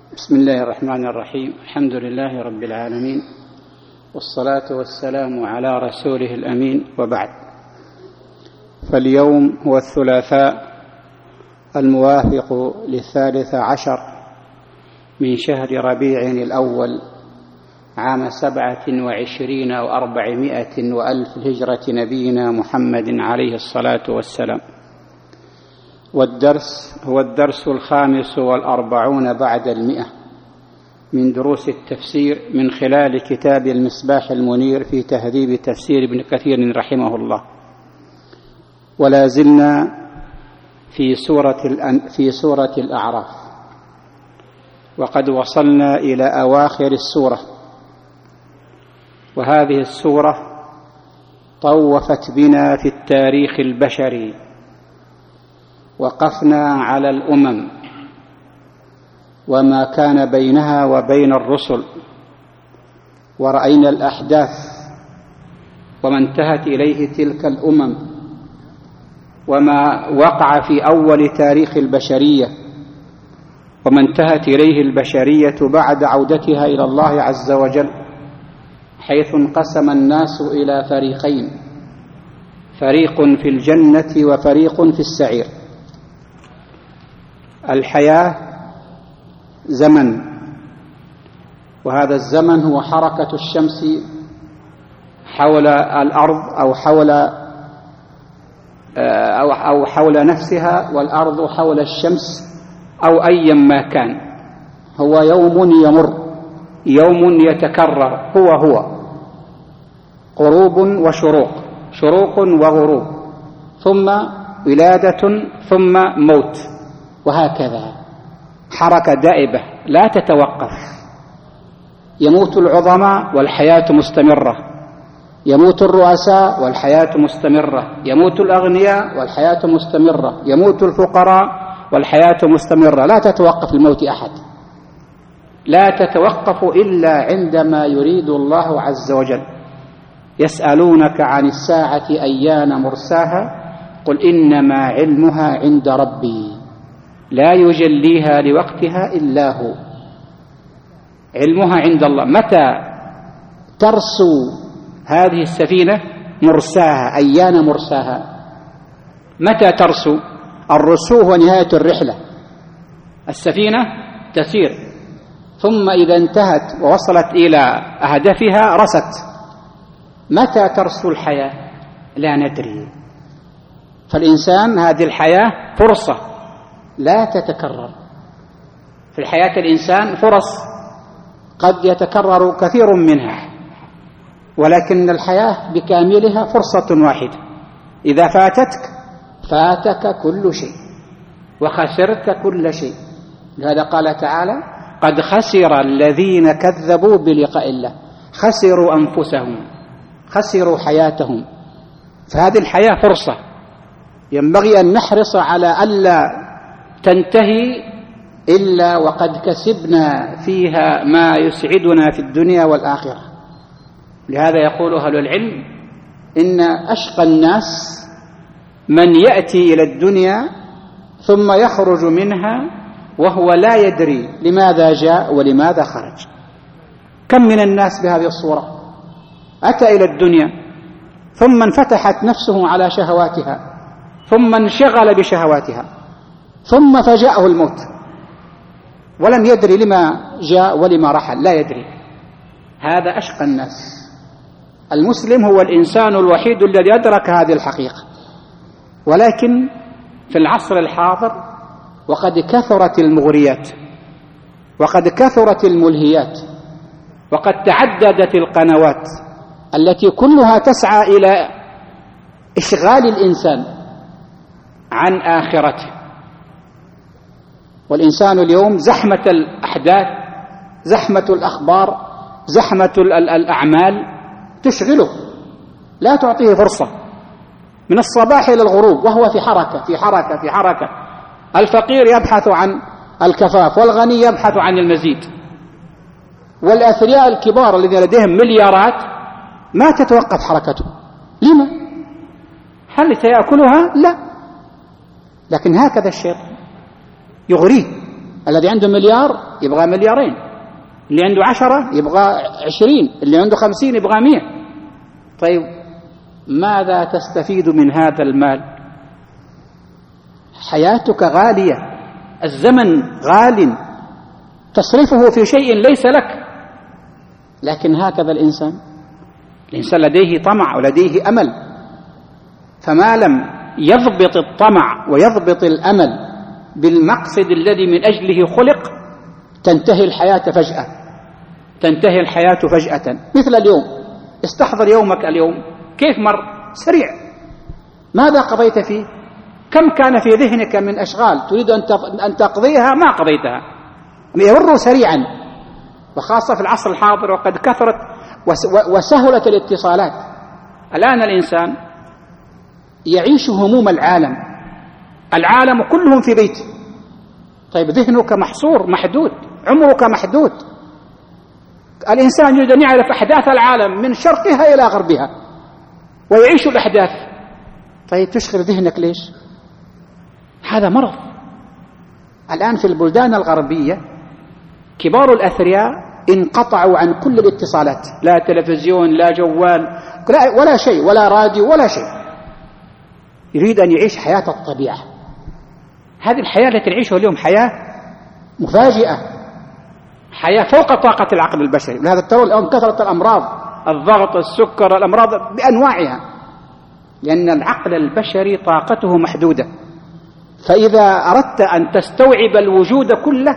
بسم الله الرحمن الرحيم. الحمد لله رب العالمين، والصلاة والسلام على رسوله الأمين، وبعد. فاليوم هو الثلاثاء الموافق 13 من شهر ربيع الأول عام 27 أو 400 وألف الهجرة نبينا محمد عليه الصلاة والسلام. والدرس هو الدرس 45 بعد 100 من دروس التفسير من خلال كتاب المصباح المنير في تهذيب تفسير ابن كثير رحمه الله. ولا زلنا في سورة الأعراف، وقد وصلنا إلى أواخر السورة، وهذه السورة طوفت بنا في التاريخ البشري. وقفنا على الأمم وما كان بينها وبين الرسل، ورأينا الأحداث وما انتهت إليه تلك الأمم، وما وقع في أول تاريخ البشرية، وما انتهت إليه البشرية بعد عودتها إلى الله عز وجل، حيث انقسم الناس إلى فريقين: فريق في الجنة وفريق في السعير. الحياة زمن، وهذا الزمن هو حركة الشمس حول الأرض أو حول نفسها، والأرض حول الشمس، أو أيا ما كان. هو يوم يمر، يوم يتكرر، هو غروب وشروق، شروق وغروب، ثم ولادة، ثم موت، وهكذا حركة دائبة لا تتوقف. يموت العظماء والحياة مستمرة، يموت الرؤساء والحياة مستمرة، يموت الأغنياء والحياة مستمرة، يموت الفقراء والحياة مستمرة. لا تتوقف الموت أحد، لا تتوقف إلا عندما يريد الله عز وجل. يسألونك عن الساعة أيان مرساها، قل إنما علمها عند ربي لا يجليها لوقتها إلا هو. علمها عند الله. متى ترسو هذه السفينة؟ مرساها، أيان مرساها. متى ترسو؟ الرسو هو نهاية الرحلة. السفينة تسير، ثم إذا انتهت ووصلت إلى هدفها رست. متى ترسو الحياة؟ لا ندري. فالإنسان هذه الحياة فرصة لا تتكرر. في الحياة الإنسان فرص قد يتكرر كثير منها، ولكن الحياة بكاملها فرصة واحدة. إذا فاتك كل شيء، وخسرت كل شيء. لهذا قال تعالى: قد خسر الذين كذبوا بلقاء الله، خسروا أنفسهم، خسروا حياتهم. فهذه الحياة فرصة ينبغي أن نحرص على ألا تنتهي إلا وقد كسبنا فيها ما يسعدنا في الدنيا والآخرة. لهذا يقول أهل العلم: إن أشقى الناس من يأتي إلى الدنيا ثم يخرج منها وهو لا يدري لماذا جاء ولماذا خرج. كم من الناس بهذه الصورة أتى إلى الدنيا ثم انفتحت نفسه على شهواتها، ثم انشغل بشهواتها، ثم فجاءه الموت ولم يدري لما جاء ولما رحل، لا يدري. هذا أشقى الناس. المسلم هو الإنسان الوحيد الذي أدرك هذه الحقيقة. ولكن في العصر الحاضر وقد كثرت المغريات، وقد كثرت الملهيات، وقد تعددت القنوات التي كلها تسعى إلى إشغال الإنسان عن آخرته. والإنسان اليوم زحمة الأحداث، زحمة الأخبار، زحمة الأعمال تشغله، لا تعطيه فرصة. من الصباح إلى الغروب وهو في حركة في حركة في حركة. الفقير يبحث عن الكفاف، والغني يبحث عن المزيد. والأثرياء الكبار الذين لديهم مليارات ما تتوقف حركته. لما؟ هل سيأكلها؟ لا. لكن هكذا الشيطان يغريه الذي عنده مليار يبغى مليارين، اللي عنده 10 يبغى 20، اللي عنده 50 يبغى 100. طيب ماذا تستفيد من هذا المال؟ حياتك غالية، الزمن غال، تصرفه في شيء ليس لك. لكن هكذا الإنسان لديه طمع ولديه أمل، فما لم يضبط الطمع ويضبط الأمل بالمقصد الذي من أجله خلق تنتهي الحياة فجأة، تنتهي الحياة فجأة. مثل اليوم، استحضر يومك اليوم كيف مر؟ سريع. ماذا قضيت فيه؟ كم كان في ذهنك من أشغال تريد أن تقضيها ما قضيتها؟ يمر سريعا، وخاصة في العصر الحاضر وقد كثرت وسهلت الاتصالات. الآن الإنسان يعيش هموم العالم، العالم كلهم في بيته. طيب ذهنك محصور محدود، عمرك محدود. الإنسان يريد أن يعرف أحداث العالم من شرقها إلى غربها ويعيش الأحداث. طيب تشغل ذهنك ليش؟ هذا مرض. الآن في البلدان الغربية كبار الأثرياء انقطعوا عن كل الاتصالات، لا تلفزيون لا جوال ولا شيء، ولا راديو ولا شيء. يريد أن يعيش حياة الطبيعة. هذه الحياة التي نعيشها اليوم حياة مفاجئة، حياة فوق طاقة العقل البشري. لهذا ترى الآن كثرة الأمراض، الضغط، السكر، الأمراض بأنواعها، لأن العقل البشري طاقته محدودة. فإذا أردت أن تستوعب الوجود كله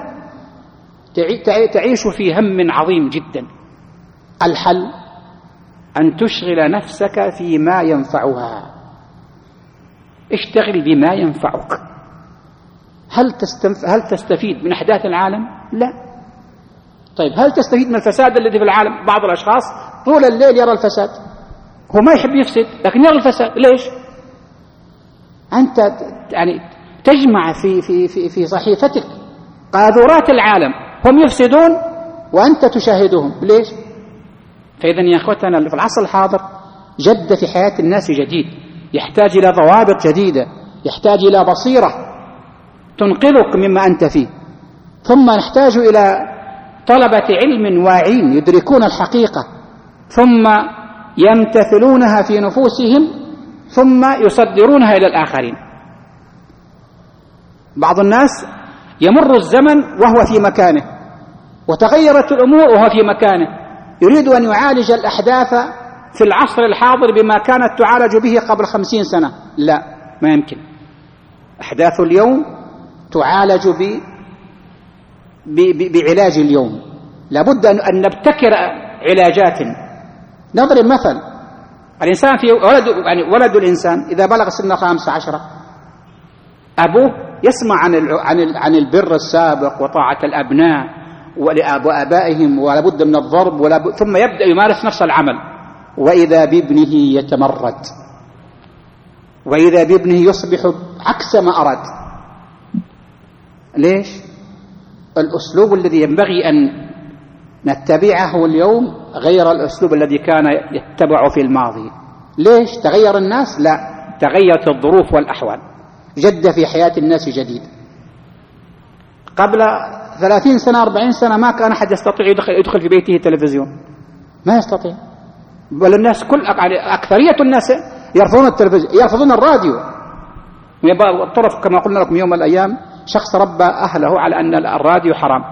تعيش في هم عظيم جدا. الحل أن تشغل نفسك فيما ينفعها. اشتغل بما ينفعك. هل تستفيد من أحداث العالم؟ لا. طيب هل تستفيد من الفساد الذي في العالم؟ بعض الأشخاص طول الليل يرى الفساد، هو ما يحب يفسد لكن يرى الفساد. ليش؟ أنت يعني تجمع في صحيفتك قاذورات العالم، هم يفسدون وأنت تشاهدهم. ليش؟ فإذا يا أخوتنا في العصر الحاضر جد في حياة الناس جديد، يحتاج إلى ضوابط جديدة، يحتاج إلى بصيرة تنقذك مما أنت فيه. ثم نحتاج إلى طلبة علم واعين يدركون الحقيقة ثم يمتثلونها في نفوسهم ثم يصدرونها إلى الآخرين. بعض الناس يمر الزمن وهو في مكانه، وتغيرت الأمور وهو في مكانه، يريد أن يعالج الأحداث في العصر الحاضر بما كانت تعالج به قبل 50 سنة. لا، ما يمكن. أحداث اليوم تعالج بعلاج اليوم. لابد أن نبتكر علاجات. نضرب مثل، الإنسان في ولد الإنسان إذا بلغ سن 15 أبوه يسمع عن البر السابق وطاعة الأبناء وآبائهم ولا بد من الضرب ثم يبدأ يمارس نفس العمل، وإذا بابنه يتمرد، وإذا بابنه يصبح عكس ما أراد. ليش؟ الأسلوب الذي ينبغي أن نتبعه اليوم غير الأسلوب الذي كان يتبعه في الماضي. ليش؟ تغير الناس؟ لا، تغيرت الظروف والأحوال. جد في حياة الناس جديد. قبل 30 سنة 40 سنة ما كان أحد يستطيع يدخل في بيته تلفزيون، ما يستطيع. بل الناس أكثرية الناس يرفضون التلفزيون، يرفضون الراديو. الطرف كما قلنا لكم يوم من الأيام شخص ربى أهله على أن الراديو حرام،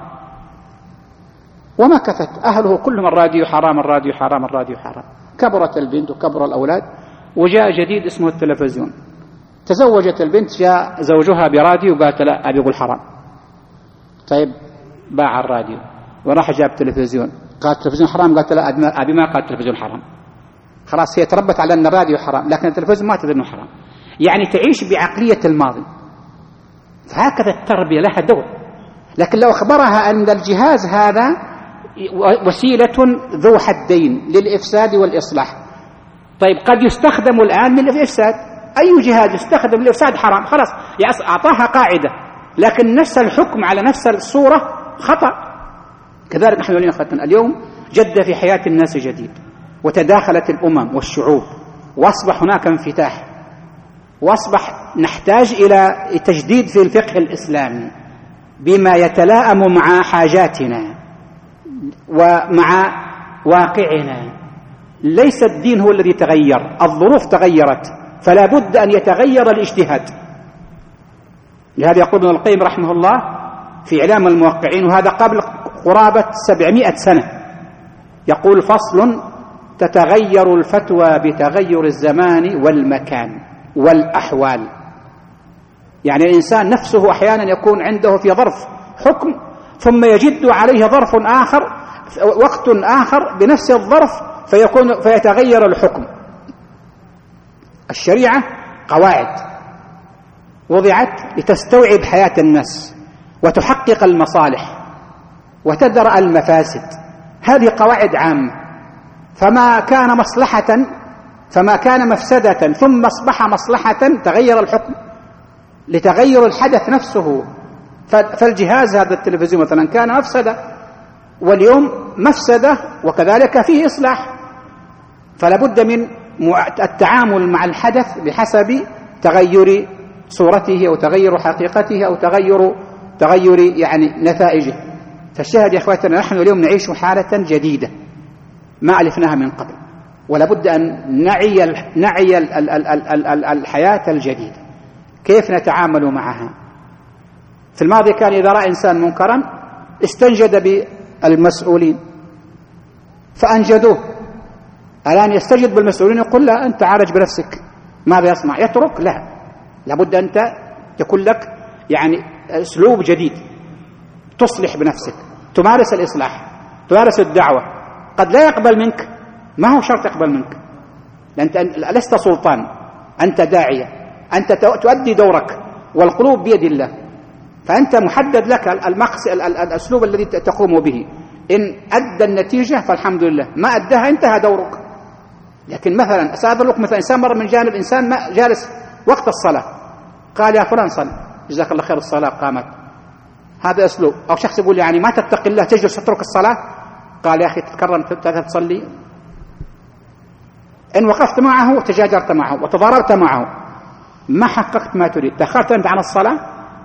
ومكثت أهله كلهم الراديو حرام الراديو حرام الراديو حرام. كبرت البنت وكبر الأولاد وجاء جديد اسمه التلفزيون. تزوجت البنت، جاء زوجها براديو قالت لا أبي يقول حرام. طيب باع الراديو وراح جاب تلفزيون، قالت التلفزيون حرام، قالت لا أبي ما قال التلفزيون حرام. خلاص هي تربت على أن الراديو حرام لكن التلفزيون ما تدري أنه حرام. يعني تعيش بعقلية الماضي. فهكذا التربية لها دور. لكن لو أخبرها أن الجهاز هذا وسيلة ذو حدين للإفساد والإصلاح، طيب قد يستخدم الآن للإفساد، أي جهاز يستخدم للإفساد حرام، خلاص أعطاها قاعدة، لكن نفس الحكم على نفس الصورة خطأ. كذلك نحن اليوم جد في حياة الناس جديد، وتداخلت الأمم والشعوب، وأصبح هناك انفتاح، وأصبح نحتاج إلى تجديد في الفقه الإسلامي. بما يتلائم مع حاجاتنا ومع واقعنا. ليس الدين هو الذي تغير، الظروف تغيرت، فلا بد أن يتغير الاجتهاد. لهذا يقول ابن القيم رحمه الله في إعلام الموقعين، وهذا قبل قرابة 700 سنة، يقول: فصل: تتغير الفتوى بتغير الزمان والمكان والأحوال. يعني الإنسان نفسه أحيانا يكون عنده في ظرف حكم، ثم يجد عليه ظرف آخر، وقت آخر بنفس الظرف، فيتغير الحكم. الشريعة قواعد وضعت لتستوعب حياة الناس وتحقق المصالح وتدرأ المفاسد. هذه قواعد عامة، فما كان مفسدة ثم أصبح مصلحة تغير الحكم لتغير الحدث نفسه. فالجهاز هذا التلفزيون مثلا كان مفسدة، واليوم مفسدة وكذلك فيه إصلاح، فلا بد من التعامل مع الحدث بحسب تغير صورته أو تغير حقيقته أو تغير يعني نتائجه. فالشاهد يا أخواتنا، نحن اليوم نعيش حالة جديدة ما ألفناها من قبل، ولا بد أن نعي الحياة الجديدة. كيف نتعامل معها؟ في الماضي كان إذا رأى إنسان منكرا استنجد بالمسؤولين فأنجدوه. الآن يستجد بالمسؤولين، يقول: لا، أنت عالج بنفسك. ماذا يصنع؟ يترك؟ لا، لابد أنت يكون لك يعني أسلوب جديد تصلح بنفسك، تمارس الإصلاح، تمارس الدعوة. قد لا يقبل منك، ما هو شرط يقبل منك، أنت لست سلطان، أنت داعية، أنت تؤدي دورك، والقلوب بيد الله، فأنت محدد لك الأسلوب الذي تقوم به. إن أدى النتيجة فالحمد لله، ما أداها انتهى دورك. لكن مثلا سأضرب لك مثلا إنسان مر من جانب إنسان ما جالس وقت الصلاة، قال: يا فلان صل، جزاك الله خير، الصلاة قامت. هذا أسلوب. أو شخص يقول: يعني ما تتقي الله تجلس تترك الصلاة؟ قال: يا أخي تتكرم تصلي. إن وقفت معه تجاجرت معه وتضاربت معه ما حققت ما تريد، تأخرت أنت عن الصلاة،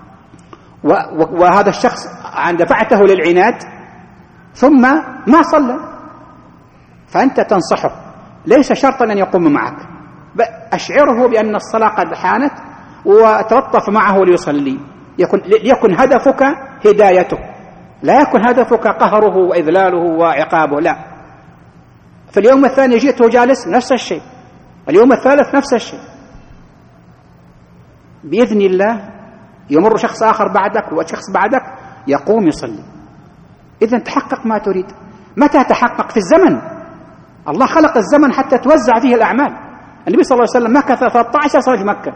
وهذا الشخص دفعته للعناد ثم ما صلى. فأنت تنصحه، ليس شرطا أن يقوم معك، أشعره بأن الصلاة قد حانت وتلطف معه ليصلي. ليكن هدفك هدايته، لا يكن هدفك قهره وإذلاله وعقابه، لا. في اليوم الثاني جئته جالس نفس الشيء، اليوم الثالث نفس الشيء. بإذن الله يمر شخص آخر بعدك وشخص بعدك يقوم يصلي. إذن تحقق ما تريد. متى تحقق؟ في الزمن. الله خلق الزمن حتى توزع فيه الأعمال. النبي صلى الله عليه وسلم مكث 13 سنة في مكة،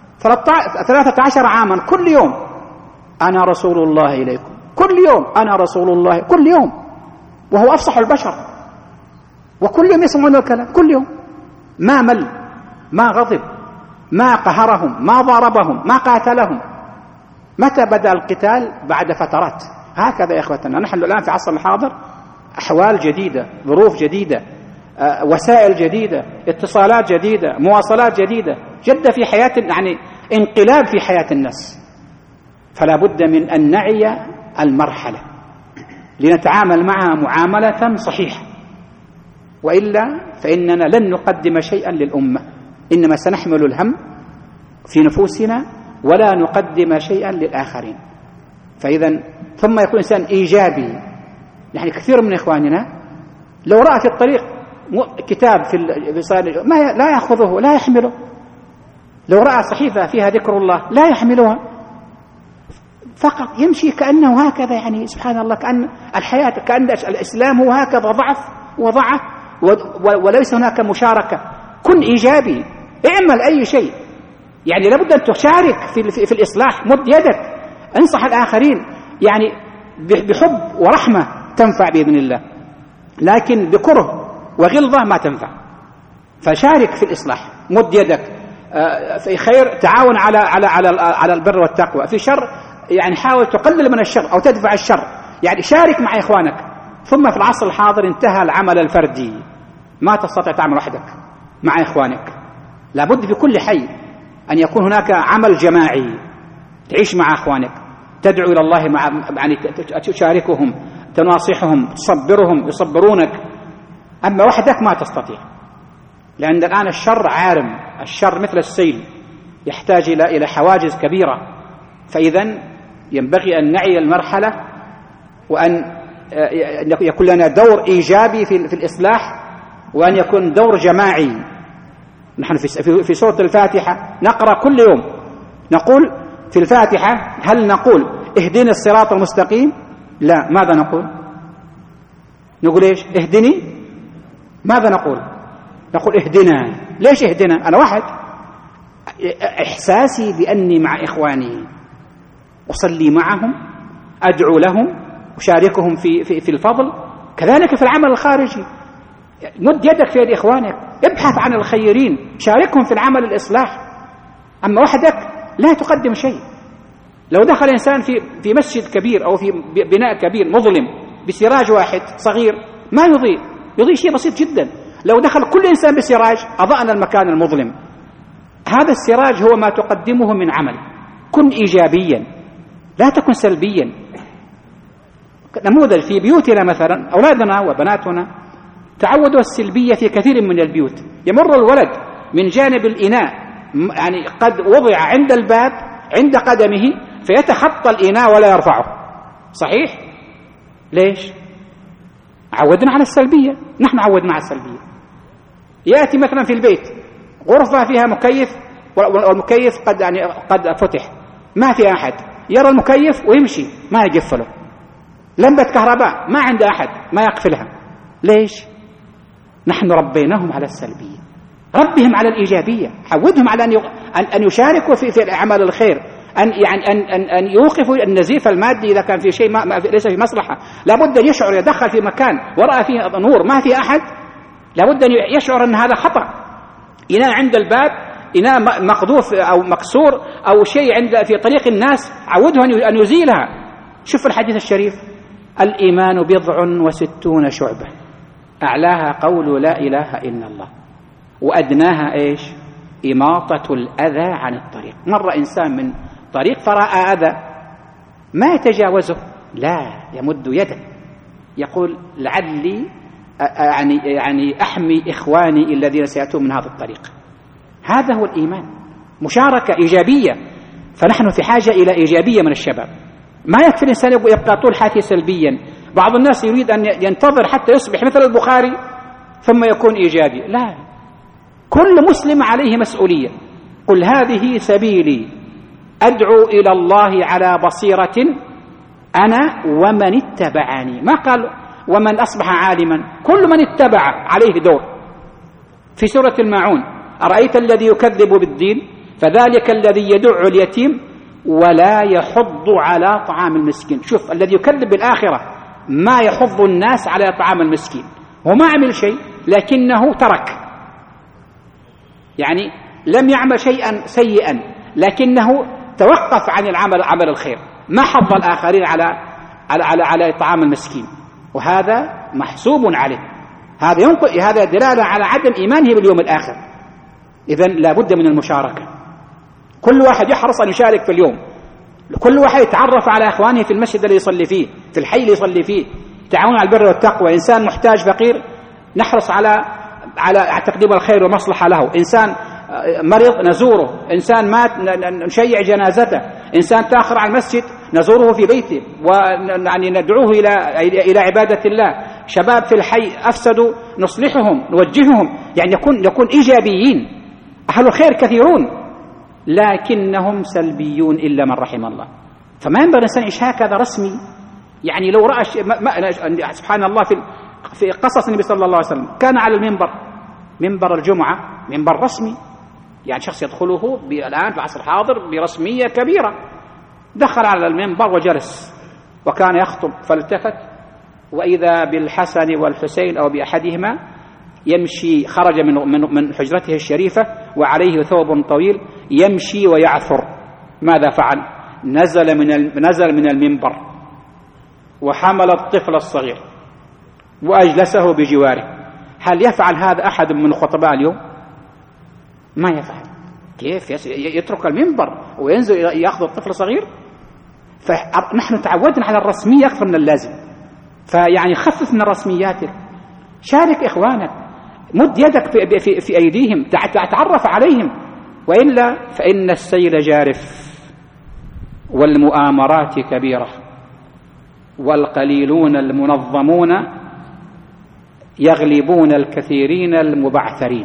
13 عاما، كل يوم: أنا رسول الله إليكم، كل يوم: أنا رسول الله، كل يوم، وهو أفصح البشر، وكل يوم يسمعون الكلام، كل يوم، ما مل، ما غضب، ما قهرهم، ما ضاربهم، ما قاتلهم. متى بدأ القتال؟ بعد فترات. هكذا يا إخوتنا، نحن الآن في عصر الحاضر أحوال جديدة، ظروف جديدة، وسائل جديدة، اتصالات جديدة، مواصلات جديدة، جد في حياة، يعني انقلاب في حياة الناس. فلا بد من أن نعي المرحلة لنتعامل معها معاملة صحيحة، وإلا فإننا لن نقدم شيئا للأمة، إنما سنحمل الهم في نفوسنا ولا نقدم شيئا للآخرين. فإذا ثم يكون إنسان إيجابي. يعني كثير من إخواننا لو رأى في الطريق كتاب في لا يأخذه، لا يحمله. لو رأى صحيفة فيها ذكر الله لا يحملها، فقط يمشي كأنه هكذا. يعني سبحان الله، كأن الحياة، كأن الإسلام هو هكذا وضعه وليس هناك مشاركة. كن إيجابي، اعمل أي شيء، يعني لابد أن تشارك في الإصلاح، مد يدك، انصح الآخرين، يعني بحب ورحمة تنفع بإذن الله، لكن بكره وغلظة ما تنفع. فشارك في الإصلاح، مد يدك في خير، تعاون على البر والتقوى، في شر يعني حاول تقلل من الشر أو تدفع الشر، يعني شارك مع إخوانك. ثم في العصر الحاضر انتهى العمل الفردي، ما تستطيع تعمل وحدك مع إخوانك، لابد في كل حي أن يكون هناك عمل جماعي، تعيش مع إخوانك، تدعو إلى الله يعني تشاركهم، تناصحهم، تصبرهم، يصبرونك. أما وحدك ما تستطيع، لأن الآن الشر عارم، الشر مثل السيل يحتاج إلى حواجز كبيرة. فإذا ينبغي أن نعي المرحلة، وأن يكون لنا دور إيجابي في الإصلاح، وأن يكون دور جماعي. نحن في سورة الفاتحة نقرأ كل يوم، نقول في الفاتحة هل نقول اهدنا الصراط المستقيم؟ لا. ماذا نقول؟ نقول إيش؟ اهدني. ماذا نقول؟ نقول اهدنا. ليش اهدنا؟ أنا واحد، إحساسي بأني مع إخواني، أصلي معهم، أدعو لهم، أشاركهم في الفضل. كذلك في العمل الخارجي، مد يدك في يد إخوانك، ابحث عن الخيرين، شاركهم في العمل الإصلاح. أما وحدك لا تقدم شيء. لو دخل إنسان في مسجد كبير أو في بناء كبير مظلم بسراج واحد صغير ما يضيء شيء بسيط جدا. لو دخل كل إنسان بسراج أضأنا المكان المظلم. هذا السراج هو ما تقدمه من عمل. كن إيجابيا، لا تكن سلبيا. نموذج في بيوتنا مثلا، أولادنا وبناتنا تعودوا السلبية في كثير من البيوت. يمر الولد من جانب الإناء، يعني قد وضع عند الباب عند قدمه، فيتخطى الإناء ولا يرفعه. صحيح؟ ليش؟ عودنا على السلبية. نحن عودنا على السلبية. يأتي مثلا في البيت غرفة فيها مكيف، والمكيف قد فتح، ما في أحد، يرى المكيف ويمشي ما يقفله. لمبة كهرباء ما عند أحد ما يقفلها. ليش؟ نحن ربيناهم على السلبية. ربهم على الإيجابية، حودهم على أن يشاركوا في أعمال الخير، أن يوقفوا النزيف المادي إذا كان في شيء ليس في مصلحة. لابد أن يشعر، يدخل في مكان ورأى فيه نور ما في أحد، لابد أن يشعر أن هذا خطأ. إناء عند الباب، إناء مقذوف أو مكسور أو شيء في طريق الناس، عوده أن يزيلها. شوف الحديث الشريف: الإيمان 67 شعبة، أعلاها قول لا إله إلا الله، وأدناها إيش؟ إماطة الأذى عن الطريق. مر إنسان من طريق فرأى أذى ما يتجاوزه، لا، يمد يده يقول لعلي يعني أحمي إخواني الذين سيأتون من هذا الطريق. هذا هو الإيمان، مشاركة إيجابية. فنحن في حاجة إلى إيجابية من الشباب. ما يكفي الإنسان يبقى طول حياته سلبيا. بعض الناس يريد أن ينتظر حتى يصبح مثل البخاري ثم يكون إيجابي. لا، كل مسلم عليه مسؤولية. قل هذه سبيلي أدعو إلى الله على بصيرة أنا ومن اتبعني. ما قال ومن أصبح عالما، كل من اتبع عليه دور. في سورة الماعون: أرأيت الذي يكذب بالدين فذلك الذي يدع اليتيم ولا يحض على طعام المسكين. شوف، الذي يكذب بالآخرة ما يحض الناس على طعام المسكين. هو ما عمل شيء لكنه ترك، يعني لم يعمل شيئا سيئا لكنه توقف عن عمل الخير، ما حض الآخرين على طعام المسكين، وهذا محسوب عليه. هذا دلالة على عدم إيمانه باليوم الآخر. إذن لا بد من المشاركة. كل واحد يحرص أن يشارك في اليوم، كل واحد يتعرف على أخوانه في المسجد اللي يصلي فيه، في الحي اللي يصلي فيه، تعاون على البر والتقوى. إنسان محتاج فقير نحرص على تقديم الخير والمصلحة له. إنسان مريض نزوره، إنسان مات نشيع جنازته، إنسان تأخر عن المسجد نزوره في بيته ويعني ندعوه إلى عبادة الله. شباب في الحي أفسدوا نصلحهم نوجههم، يعني يكون إيجابيين. أهل الخير كثيرون لكنهم سلبيون إلا من رحم الله. فما ينبغي الإنسان يعيش هكذا رسمي. يعني لو رأى سبحان الله في قصص النبي صلى الله عليه وسلم، كان على منبر الجمعة، منبر رسمي، يعني شخص يدخله الآن في العصر الحاضر برسمية كبيرة. دخل على المنبر وجلس وكان يخطب، فالتفت وإذا بالحسن والحسين أو بأحدهما يمشي، خرج من حجرته الشريفة وعليه ثوب طويل يمشي ويعثر. ماذا فعل؟ نزل من المنبر وحمل الطفل الصغير وأجلسه بجواره. هل يفعل هذا أحد من الخطباء اليوم؟ ما يفعل. كيف يترك المنبر وينزل يأخذ الطفل الصغير؟ فنحن تعودنا على الرسمية أكثر من اللازم، فيعني خفف من رسمياتك، شارك إخوانك، مد يدك في أيديهم، تعرف عليهم، وإلا فإن السيل جارف والمؤامرات كبيرة والقليلون المنظمون يغلبون الكثيرين المبعثرين.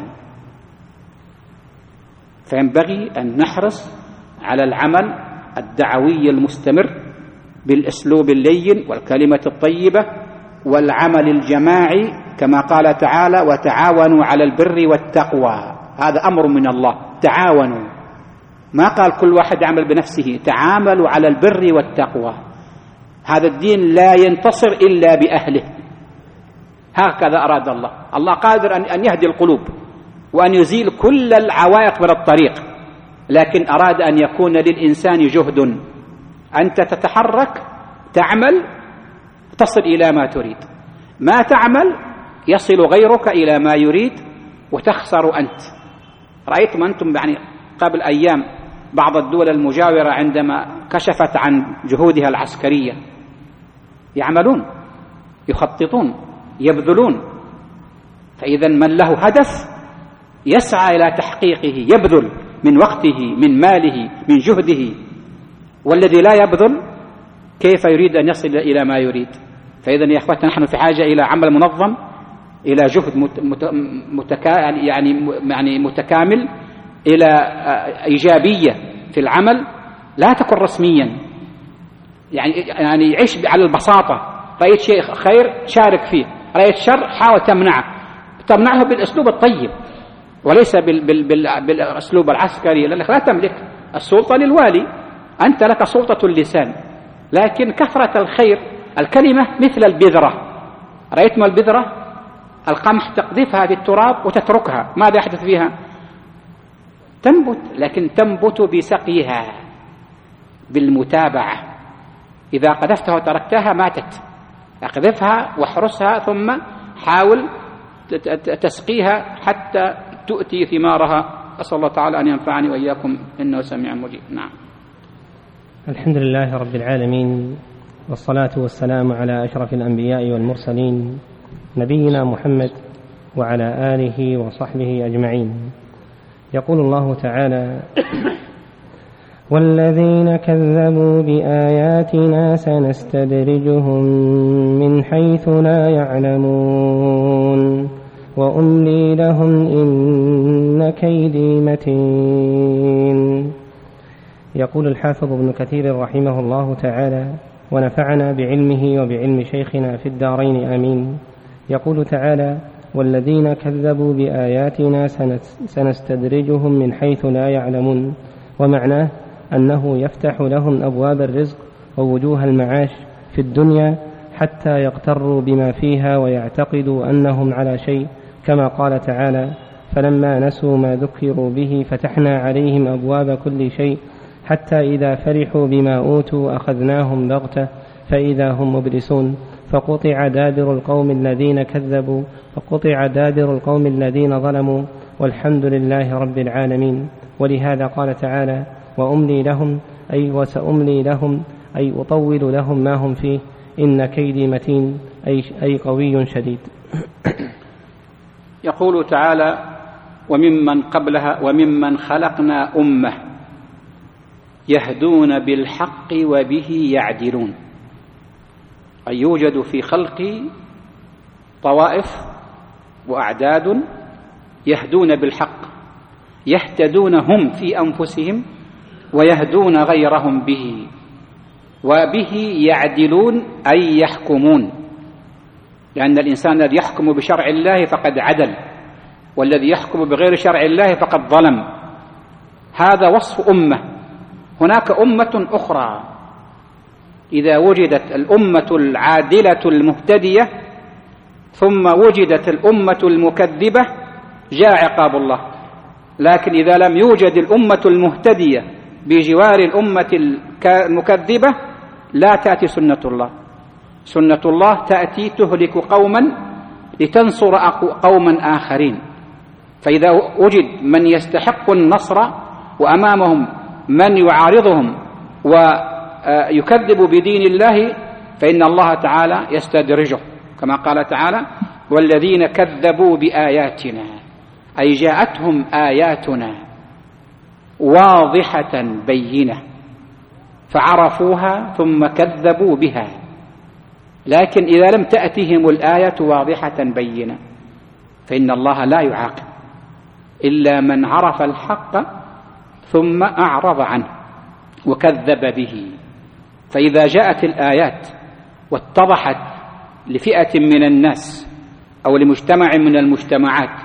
فينبغي أن نحرص على العمل الدعوي المستمر بالأسلوب اللين والكلمة الطيبة والعمل الجماعي، كما قال تعالى: وتعاونوا على البر والتقوى. هذا أمر من الله، تعاونوا، ما قال كل واحد يعمل بنفسه، تعاملوا على البر والتقوى. هذا الدين لا ينتصر إلا بأهله، هكذا أراد الله. الله قادر أن يهدي القلوب وأن يزيل كل العوائق من الطريق، لكن أراد أن يكون للإنسان جهد، أنت تتحرك، تعمل، تصل إلى ما تريد، ما تعمل يصل غيرك إلى ما يريد وتخسر أنت. رأيتم أنتم يعني قبل أيام بعض الدول المجاورة عندما كشفت عن جهودها العسكرية، يعملون، يخططون، يبذلون. فإذا من له هدف يسعى إلى تحقيقه، يبذل من وقته، من ماله، من جهده. والذي لا يبذل كيف يريد أن يصل إلى ما يريد؟ فإذا يا أخواتنا نحن في حاجة إلى عمل منظم، إلى جهد متكامل، إلى إيجابية في العمل، لا تكن رسميا، يعني عيش على البساطة. رأيت شيء خير شارك فيه، رأيت شر حاول تمنعه بالأسلوب الطيب وليس بالأسلوب العسكري، لأنك لا تملك السلطة للوالي، أنت لك سلطة اللسان. لكن كثرة الخير، الكلمة مثل البذرة، رأيت ما البذرة القمح تقذفها في التراب وتتركها، ماذا يحدث فيها؟ تنبت، لكن تنبت بسقيها، بالمتابعة. إذا قذفتها وتركتها ماتت، اقذفها واحرسها ثم حاول تسقيها حتى تؤتي ثمارها. أسأل الله تعالى أن ينفعني وإياكم إنه سميع مجيب. نعم. الحمد لله رب العالمين، والصلاة والسلام على أشرف الأنبياء والمرسلين، نبينا محمد وعلى آله وصحبه أجمعين. يقول الله تعالى: والذين كذبوا بآياتنا سنستدرجهم من حيث لا يعلمون وأملي لهم إن كيدي متين. يقول الحافظ ابن كثير رحمه الله تعالى، ونفعنا بعلمه وبعلم شيخنا في الدارين آمين. يقول تعالى: والذين كذبوا بآياتنا سنستدرجهم من حيث لا يعلمون، ومعناه أنه يفتح لهم أبواب الرزق ووجوه المعاش في الدنيا حتى يغتروا بما فيها ويعتقدوا أنهم على شيء، كما قال تعالى: فلما نسوا ما ذكروا به فتحنا عليهم أبواب كل شيء حتى إذا فرحوا بما أوتوا أخذناهم بغتة فإذا هم مبلسون فقطع دابر القوم الذين كذبوا فقطع دابر القوم الذين ظلموا والحمد لله رب العالمين. ولهذا قال تعالى: وأملي لهم، أي وسأملي لهم، أي أطول لهم ما هم فيه، إن كيدي متين، أي قوي شديد. يقول تعالى: وممن قبلها وممن خلقنا أمة يهدون بالحق وبه يعدلون. أي يوجد في خلق طوائف وأعداد يهدون بالحق، يهتدون هم في أنفسهم ويهدون غيرهم به، وبه يعدلون أي يحكمون، لأن الإنسان الذي يحكم بشرع الله فقد عدل، والذي يحكم بغير شرع الله فقد ظلم. هذا وصف أمة. هناك أمة أخرى، إذا وجدت الأمة العادلة المهتدية ثم وجدت الأمة المكذبة جاء عقاب الله. لكن إذا لم يوجد الأمة المهتدية بجوار الأمة المكذبة لا تأتي سنة الله. سنة الله تأتي تهلك قوما لتنصر قوما آخرين. فإذا وجد من يستحق النصر وأمامهم من يعارضهم ويهدم يكذب بدين الله فإن الله تعالى يستدرجه، كما قال تعالى: والذين كذبوا بآياتنا، أي جاءتهم آياتنا واضحة بينة فعرفوها ثم كذبوا بها. لكن إذا لم تأتهم الآية واضحة بينة فإن الله لا يعاقب إلا من عرف الحق ثم أعرض عنه وكذب به. فإذا جاءت الآيات واتضحت لفئة من الناس أو لمجتمع من المجتمعات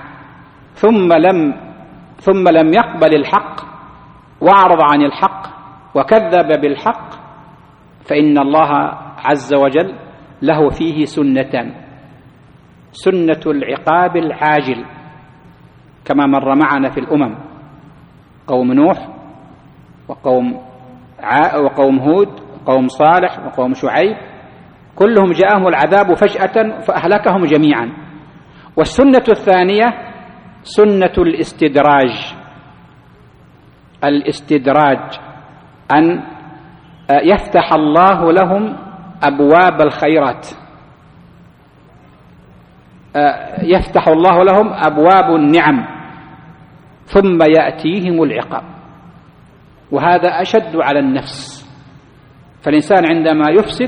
ثم لم يقبل الحق وأعرض عن الحق وكذب بالحق، فإن الله عز وجل له فيه سنتان: سنة العقاب العاجل كما مر معنا في الأمم، قوم نوح وقوم هود وقوم صالح وقوم شعيب، كلهم جاءهم العذاب فجأة فأهلكهم جميعا. والسنة الثانية سنة الاستدراج، أن يفتح الله لهم أبواب الخيرات، يفتح الله لهم أبواب النعم ثم يأتيهم العقاب، وهذا أشد على النفس. فالإنسان عندما يفسد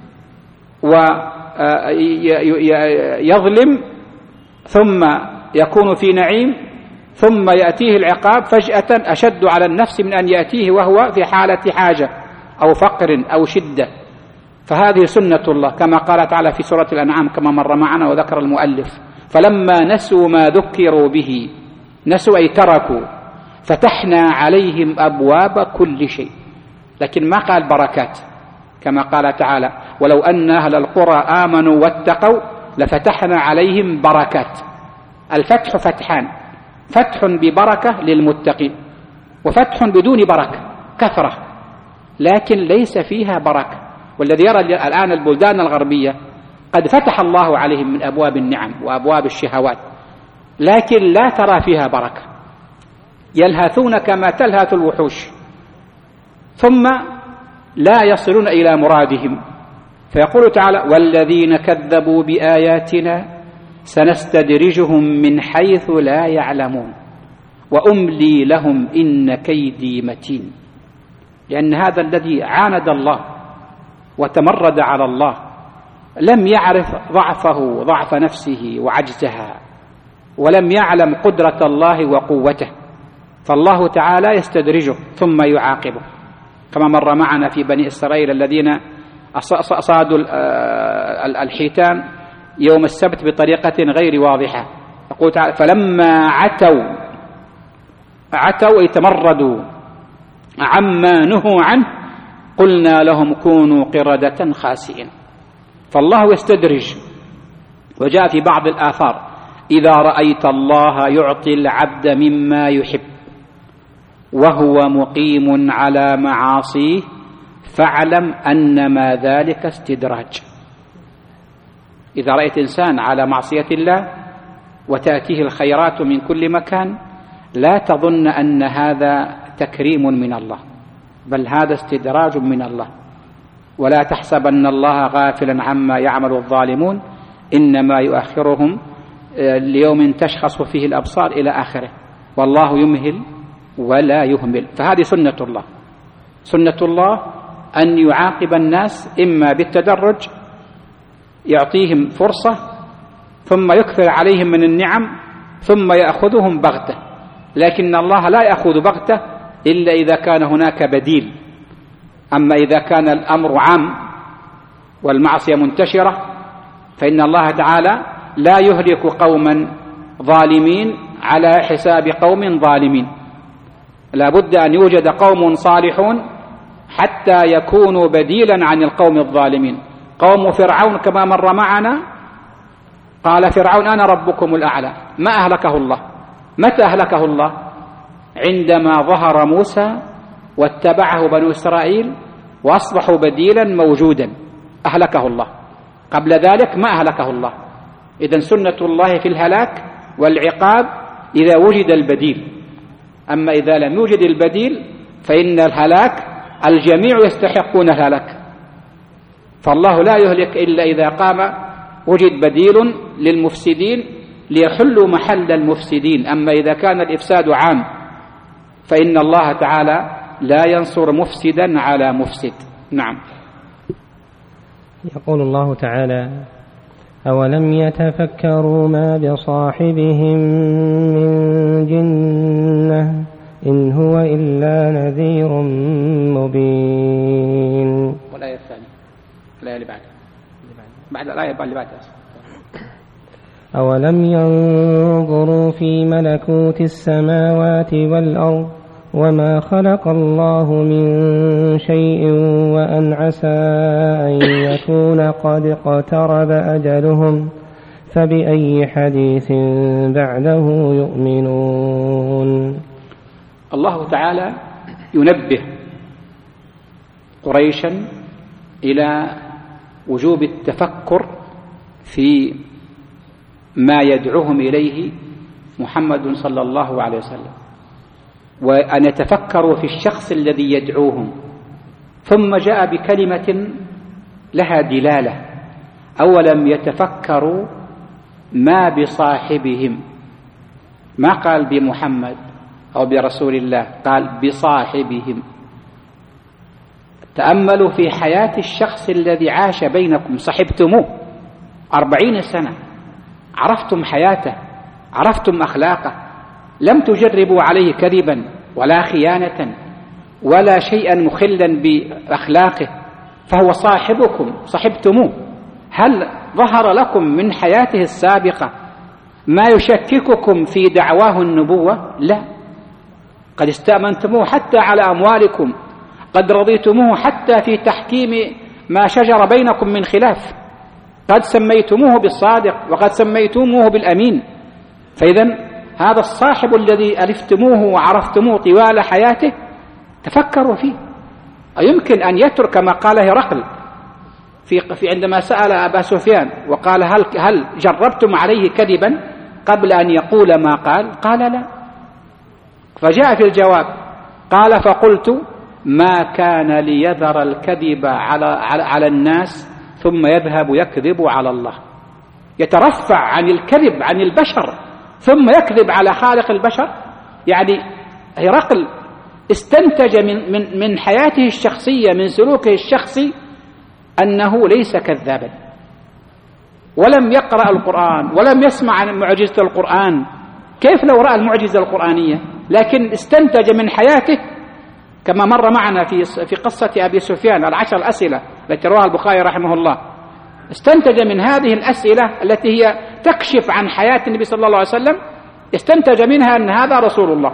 ويظلم ثم يكون في نعيم ثم يأتيه العقاب فجأة أشد على النفس من أن يأتيه وهو في حالة حاجة أو فقر أو شدة. فهذه سنة الله، كما قال تعالى في سورة الأنعام كما مر معنا وذكر المؤلف: فلما نسوا ما ذكروا به، نسوا أي تركوا، فتحنا عليهم أبواب كل شيء. لكن ما قال بركات، كما قال تعالى: ولو أن أهل القرى آمنوا واتقوا لفتحنا عليهم بركات. الفتح فتحان: فتح ببركة للمتقين، وفتح بدون بركة كثرة لكن ليس فيها بركة. والذي يرى الآن البلدان الغربية قد فتح الله عليهم من أبواب النعم وأبواب الشهوات، لكن لا ترى فيها بركة، يلهثون كما تلهث الوحوش ثم لا يصلون إلى مرادهم. فيقول تعالى: والذين كذبوا بآياتنا سنستدرجهم من حيث لا يعلمون وأملي لهم إن كيدي متين. لأن هذا الذي عاند الله وتمرد على الله لم يعرف ضعفه ضعف نفسه وعجزها، ولم يعلم قدرة الله وقوته، فالله تعالى يستدرجه ثم يعاقبه، كما مر معنا في بني إسرائيل الذين أصادوا الحيتان يوم السبت بطريقة غير واضحة. يقول تعالى: فلما عتوا يتمردوا عما نهوا عنه قلنا لهم كونوا قردة خاسئين. فالله يستدرج. وجاء في بعض الآثار: إذا رأيت الله يعطي العبد مما يحب وهو مقيم على معاصيه فاعلم أنما ذلك استدراج. إذا رأيت إنسان على معصية الله وتأتيه الخيرات من كل مكان لا تظن أن هذا تكريم من الله، بل هذا استدراج من الله. ولا تحسبن الله غافلا عما يعمل الظالمون إنما يؤخرهم ليوم تشخص فيه الأبصار إلى آخره، والله يمهل ولا يهمل. فهذه سنة الله. سنة الله أن يعاقب الناس إما بالتدرج، يعطيهم فرصة ثم يكثر عليهم من النعم ثم يأخذهم بغتة. لكن الله لا يأخذ بغتة إلا إذا كان هناك بديل. أما إذا كان الأمر عام والمعصية منتشرة فإن الله تعالى لا يهلك قوما ظالمين على حساب قوم ظالمين. لا بد أن يوجد قوم صالحون حتى يكونوا بديلا عن القوم الظالمين. قوم فرعون كما مر معنا، قال فرعون أنا ربكم الأعلى، ما أهلكه الله. متى أهلكه الله؟ عندما ظهر موسى واتبعه بنو إسرائيل وأصبحوا بديلا موجودا أهلكه الله. قبل ذلك ما أهلكه الله. إذن سنة الله في الهلاك والعقاب إذا وجد البديل. أما إذا لم يوجد البديل فإن الهلاك الجميع يستحقون الهلاك، فالله لا يهلك إلا إذا قام وجد بديل للمفسدين ليحلوا محل المفسدين. أما إذا كان الإفساد عام فإن الله تعالى لا ينصر مفسدا على مفسد. نعم. يقول الله تعالى: أولم يتفكروا ما بصاحبهم من جنة إن هو إلا نذير مبين. والآية الثانية، الآية اللي بعد الآية اللي بعدها: أولم ينظروا في ملكوت السماوات والأرض وما خلق الله من شيء وأن عسى أن يكون قد اقترب أجلهم فبأي حديث بعده يؤمنون. الله تعالى ينبه قريشا إلى وجوب التفكر في ما يدعوهم إليه محمد صلى الله عليه وسلم، وأن يتفكروا في الشخص الذي يدعوهم. ثم جاء بكلمة لها دلالة: أولم يتفكروا ما بصاحبهم، ما قال بمحمد أو برسول الله، قال بصاحبهم. تأملوا في حياة الشخص الذي عاش بينكم، صحبتموه 40 سنة، عرفتم حياته، عرفتم أخلاقه، لم تجربوا عليه كذبا ولا خيانة ولا شيئا مخلا بأخلاقه، فهو صاحبكم، صحبتموه. هل ظهر لكم من حياته السابقة ما يشكككم في دعواه النبوة؟ لا. قد استأمنتموه حتى على أموالكم، قد رضيتموه حتى في تحكيم ما شجر بينكم من خلاف، قد سميتموه بالصادق وقد سميتموه بالأمين. فإذن هذا الصاحب الذي ألفتموه وعرفتموه طوال حياته تفكروا فيه. أيمكن أن يترك ما قال هرقل في عندما سأل أبا سفيان وقال هل جربتم عليه كذبا قبل أن يقول ما قال؟ قال لا. فجاء في الجواب قال: فقلت ما كان ليذر الكذب على الناس ثم يذهب يكذب على الله. يترفع عن الكذب عن البشر ثم يكذب على خالق البشر. يعني هرقل استنتج من حياته الشخصية، من سلوكه الشخصي، أنه ليس كذابا، ولم يقرأ القرآن ولم يسمع عن معجزة القرآن. كيف لو رأى المعجزة القرآنية؟ لكن استنتج من حياته، كما مر معنا في قصة أبي سفيان 10 أسئلة التي رواها البخاري رحمه الله. استنتج من هذه الأسئلة التي هي تكشف عن حياة النبي صلى الله عليه وسلم، استنتج منها أن هذا رسول الله،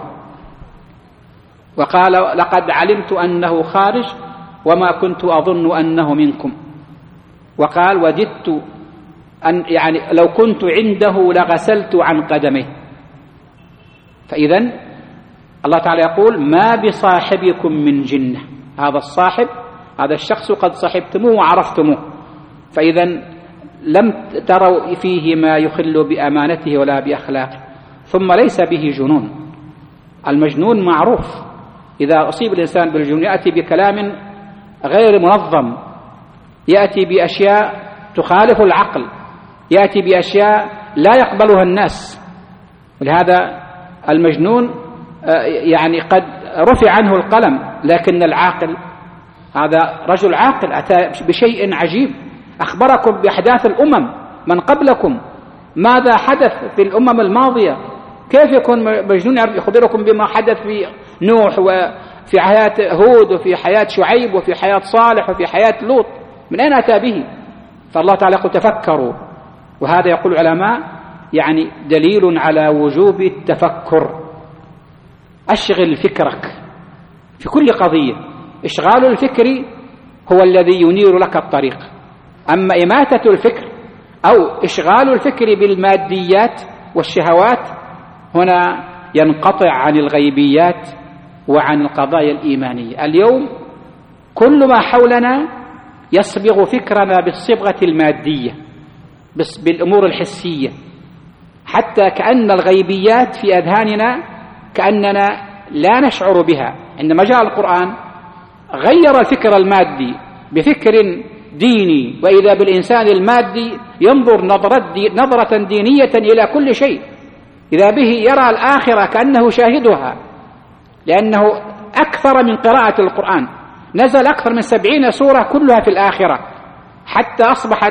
وقال: لقد علمت أنه خارج وما كنت أظن أنه منكم. وقال: وجدت أن يعني لو كنت عنده لغسلت عن قدمه. فإذن الله تعالى يقول: ما بصاحبكم من جنة. هذا الصاحب، هذا الشخص قد صحبتموه وعرفتموه، فإذن لم تروا فيه ما يخل بأمانته ولا بأخلاقه. ثم ليس به جنون. المجنون معروف، إذا أصيب الإنسان بالجنون يأتي بكلام غير منظم، يأتي بأشياء تخالف العقل، يأتي بأشياء لا يقبلها الناس. ولهذا المجنون يعني قد رفع عنه القلم، لكن العاقل هذا رجل عاقل أتى بشيء عجيب، أخبركم بأحداث الأمم من قبلكم، ماذا حدث في الأمم الماضية. كيف يكون مجنون يخبركم بما حدث في نوح وفي حياة هود وفي حياة شعيب وفي حياة صالح وفي حياة لوط؟ من أين أتى به؟ فالله تعالى يقول: تفكروا. وهذا يقول العلماء يعني دليل على وجوب التفكر. أشغل فكرك في كل قضية. إشغال الفكر هو الذي ينير لك الطريق. أما إماتة الفكر أو إشغال الفكر بالماديات والشهوات هنا ينقطع عن الغيبيات وعن القضايا الإيمانية. اليوم كل ما حولنا يصبغ فكرنا بالصبغة المادية، بالأمور الحسية، حتى كأن الغيبيات في أذهاننا كأننا لا نشعر بها. عندما جاء القرآن غير الفكر المادي بفكر ديني، وإذا بالإنسان المادي ينظر نظرة دينية إلى كل شيء، إذا به يرى الآخرة كأنه شاهدها، لأنه أكثر من قراءة القرآن، نزل أكثر من 70 سورة كلها في الآخرة، حتى أصبحت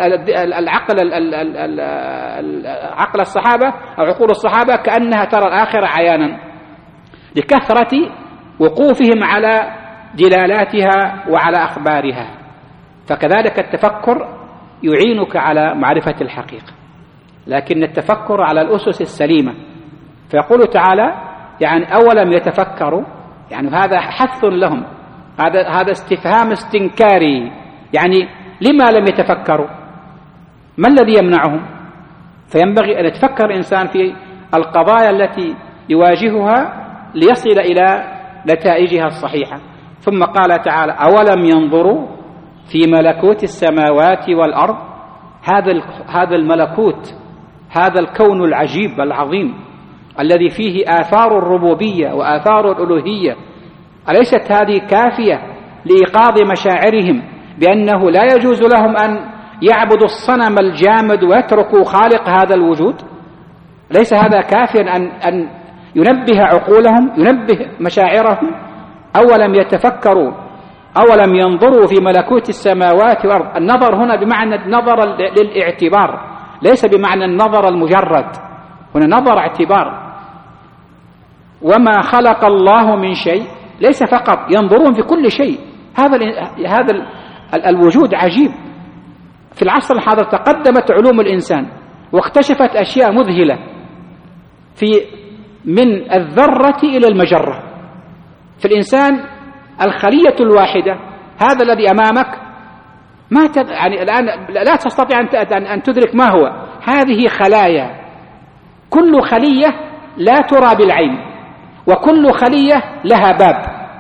عقل الصحابة أو عقول الصحابة كأنها ترى الآخرة عيانا، لكثرة وقوفهم على دلالاتها وعلى أخبارها. فكذلك التفكر يعينك على معرفة الحقيقة، لكن التفكر على الأسس السليمة. فيقول تعالى يعني أولم يتفكروا، يعني هذا حث لهم، هذا استفهام استنكاري، يعني لما لم يتفكروا؟ ما الذي يمنعهم؟ فينبغي أن يتفكر الإنسان في القضايا التي يواجهها ليصل إلى نتائجها الصحيحة. ثم قال تعالى أولم ينظروا في ملكوت السماوات والأرض، هذا الملكوت، هذا الكون العجيب العظيم الذي فيه آثار الربوبية وآثار الألوهية، أليست هذه كافية لإيقاظ مشاعرهم بأنه لا يجوز لهم أن يعبدوا الصنم الجامد ويتركوا خالق هذا الوجود؟ ليس هذا كافيا أن ينبه عقولهم، ينبه مشاعرهم؟ أولم يتفكروا أولم ينظروا في ملكوت السماوات والأرض. النظر هنا بمعنى النظر للاعتبار، ليس بمعنى النظر المجرد، هنا نظر اعتبار. وما خلق الله من شيء، ليس فقط ينظرون في كل شيء، هذا الوجود عجيب. في العصر الحاضر تقدمت علوم الإنسان واكتشفت أشياء مذهلة من الذرة إلى المجرة. في الإنسان الخلية الواحدة، هذا الذي أمامك يعني الآن لا تستطيع أن تدرك ما هو. هذه خلايا، كل خلية لا ترى بالعين، وكل خلية لها باب،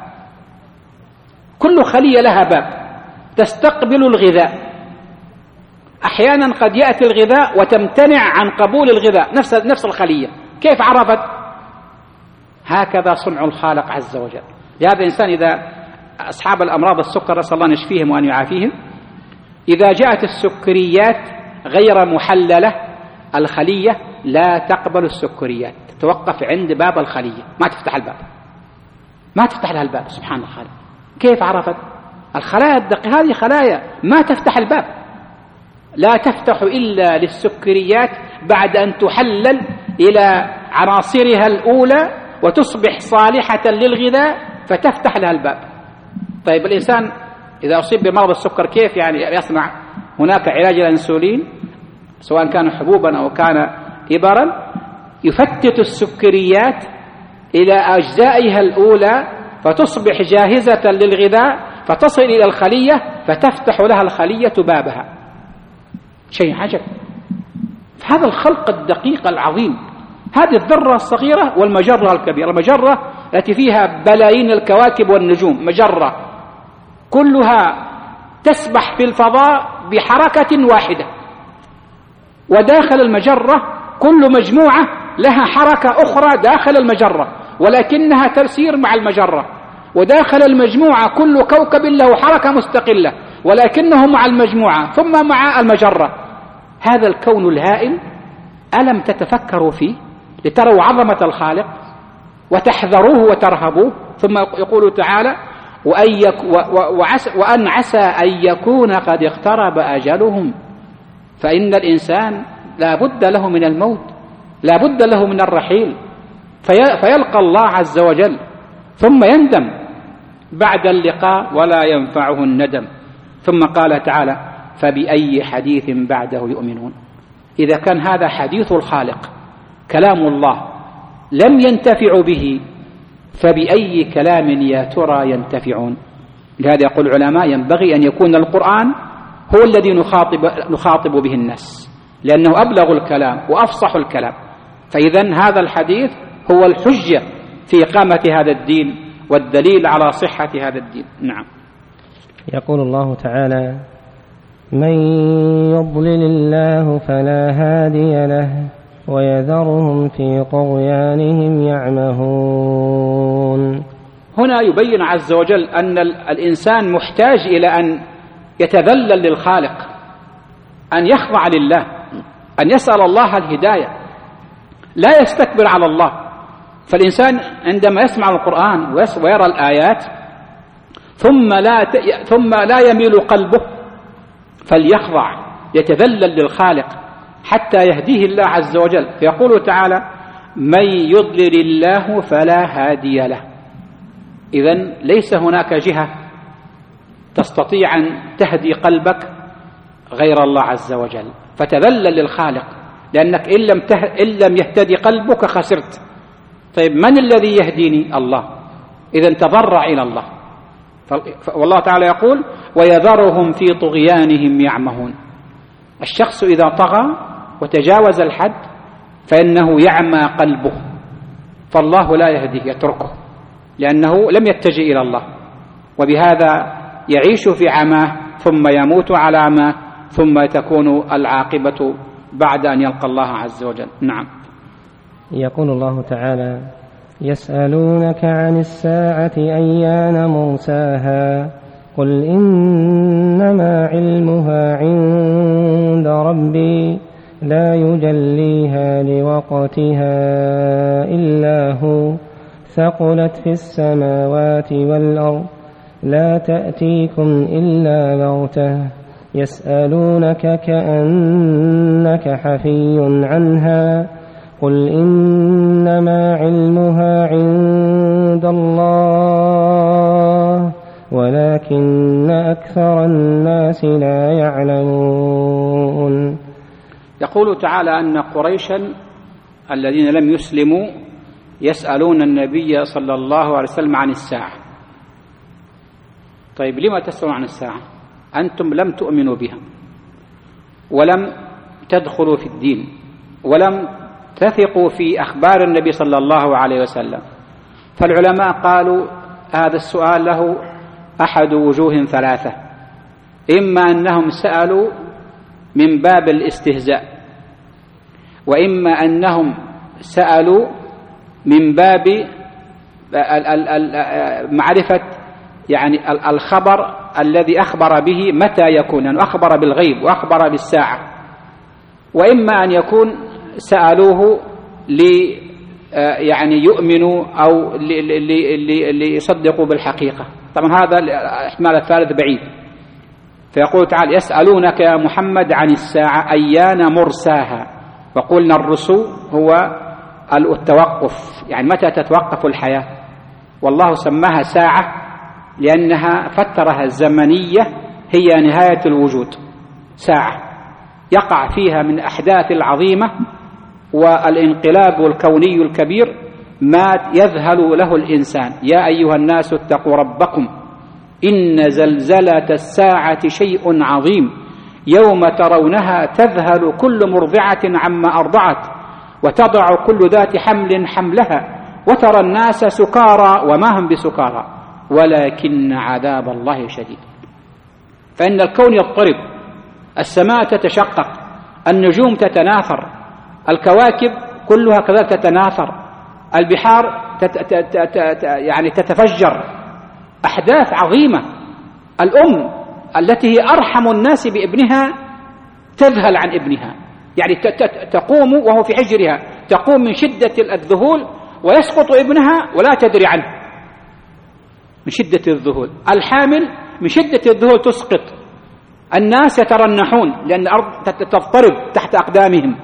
كل خلية لها باب تستقبل الغذاء. أحيانا قد يأتي الغذاء وتمتنع عن قبول الغذاء نفس الخلية. كيف عرفت؟ هكذا صنع الخالق عز وجل. لهذا الإنسان إذا أصحاب الأمراض السكر، نسأل الله أن يشفيهم وأن يعافيهم، إذا جاءت السكريات غير محللة الخلية لا تقبل السكريات، تتوقف عند باب الخلية، ما تفتح الباب، ما تفتح لها الباب. سبحان الخالق، كيف عرفت؟ الخلايا الدقيقة هذه خلايا ما تفتح الباب، لا تفتح إلا للسكريات بعد أن تحلل إلى عناصرها الأولى وتصبح صالحة للغذاء فتفتح لها الباب. طيب الإنسان إذا أصيب بمرض السكر كيف يعني يصنع؟ هناك علاج الأنسولين، سواء كان حبوبا أو كان إبرا، يفتت السكريات إلى أجزائها الأولى فتصبح جاهزة للغذاء، فتصل إلى الخلية فتفتح لها الخلية بابها. شيء عجب. هذا الخلق الدقيق العظيم، هذه الذرة الصغيرة والمجرة الكبيرة، المجرة التي فيها بلايين الكواكب والنجوم، مجرة كلها تسبح في الفضاء بحركة واحدة، وداخل المجرة كل مجموعة لها حركة أخرى داخل المجرة ولكنها تسير مع المجرة، وداخل المجموعة كل كوكب له حركة مستقلة ولكنه مع المجموعة ثم مع المجرة. هذا الكون الهائل ألم تتفكروا فيه لتروا عظمة الخالق وتحذروه وترهبوه؟ ثم يقول تعالى وأن عسى أن يكون قد اقترب أجلهم، فإن الإنسان لا بد له من الموت، لا بد له من الرحيل، فيلقى الله عز وجل ثم يندم بعد اللقاء ولا ينفعه الندم. ثم قال تعالى فبأي حديث بعده يؤمنون. إذا كان هذا حديث الخالق كلام الله لم ينتفعوا به، فبأي كلام يا ترى ينتفعون؟ لهذا يقول العلماء ينبغي أن يكون القرآن هو الذي نخاطب به الناس، لأنه أبلغ الكلام وأفصح الكلام. فإذن هذا الحديث هو الحجة في إقامة هذا الدين والدليل على صحة هذا الدين. نعم. يقول الله تعالى من يضلل الله فلا هادي له ويذرهم في طغيانهم يعمهون. هنا يبين عز وجل أن الإنسان محتاج إلى أن يتذلل للخالق، أن يخضع لله، أن يسأل الله الهداية، لا يستكبر على الله. فالإنسان عندما يسمع القرآن ويرى الآيات ثم لا يميل قلبه، فليخضع يتذلل للخالق حتى يهديه الله عز وجل. فيقول تعالى: من يضلل الله فلا هادي له. إذن ليس هناك جهة تستطيع أن تهدي قلبك غير الله عز وجل، فتذلل للخالق، لأنك إن لم يهتدي قلبك خسرت. طيب من الذي يهديني؟ الله. إذن تضرع إلى الله. والله تعالى يقول: ويذرهم في طغيانهم يعمهون. الشخص إذا طغى وتجاوز الحد فإنه يعمى قلبه، فالله لا يهديه، يتركه، لأنه لم يتجه إلى الله، وبهذا يعيش في عماه ثم يموت على عماه، ثم تكون العاقبة بعد أن يلقى الله عز وجل. نعم. يقول الله تعالى: يسألونك عن الساعة أيان مرساها قل إنما علمها عند ربي لا يجليها لوقتها إلا هو ثقلت في السماوات والأرض لا تأتيكم إلا بغتة يسألونك كأنك حفي عنها قل إنما علمها عند الله ولكن أكثر الناس لا يعلمون. يقول تعالى أن قريشا الذين لم يسلموا يسألون النبي صلى الله عليه وسلم عن الساعة. طيب لما تسألون عن الساعة؟ أنتم لم تؤمنوا بها ولم تدخلوا في الدين ولم تثقوا في أخبار النبي صلى الله عليه وسلم. فالعلماء قالوا هذا السؤال له أحد وجوه ثلاثة: إما أنهم سألوا من باب الاستهزاء، وإما أنهم سألوا من باب معرفة يعني الخبر الذي أخبر به متى يكون، يعني أخبر بالغيب وأخبر بالساعة، وإما أن يكون سألوه يعني يؤمنوا أو ليصدقوا بالحقيقة. طبعا هذا الاحتمال الثالث بعيد. فيقول تعالى: يسألونك يا محمد عن الساعة أيان مرساها. وقلنا الرسو هو التوقف، يعني متى تتوقف الحياة، والله سماها ساعة لأنها فترة الزمنية هي نهاية الوجود، ساعة يقع فيها من أحداث العظيمة والانقلاب الكوني الكبير ما يذهل له الإنسان. يا أيها الناس اتقوا ربكم إن زلزلة الساعة شيء عظيم يوم ترونها تذهل كل مرضعة عما أرضعت وتضع كل ذات حمل حملها وترى الناس سكارى وما هم بسكارى ولكن عذاب الله شديد. فإن الكون يضطرب، السماء تتشقق، النجوم تتناثر، الكواكب كلها كذلك تتناثر، البحار يعني تتفجر، أحداث عظيمة. الأم التي هي أرحم الناس بابنها تذهل عن ابنها، يعني تقوم وهو في حجرها، تقوم من شدة الذهول ويسقط ابنها ولا تدري عنه من شدة الذهول. الحامل من شدة الذهول تسقط، الناس يترنحون لأن الأرض تضطرب تحت أقدامهم.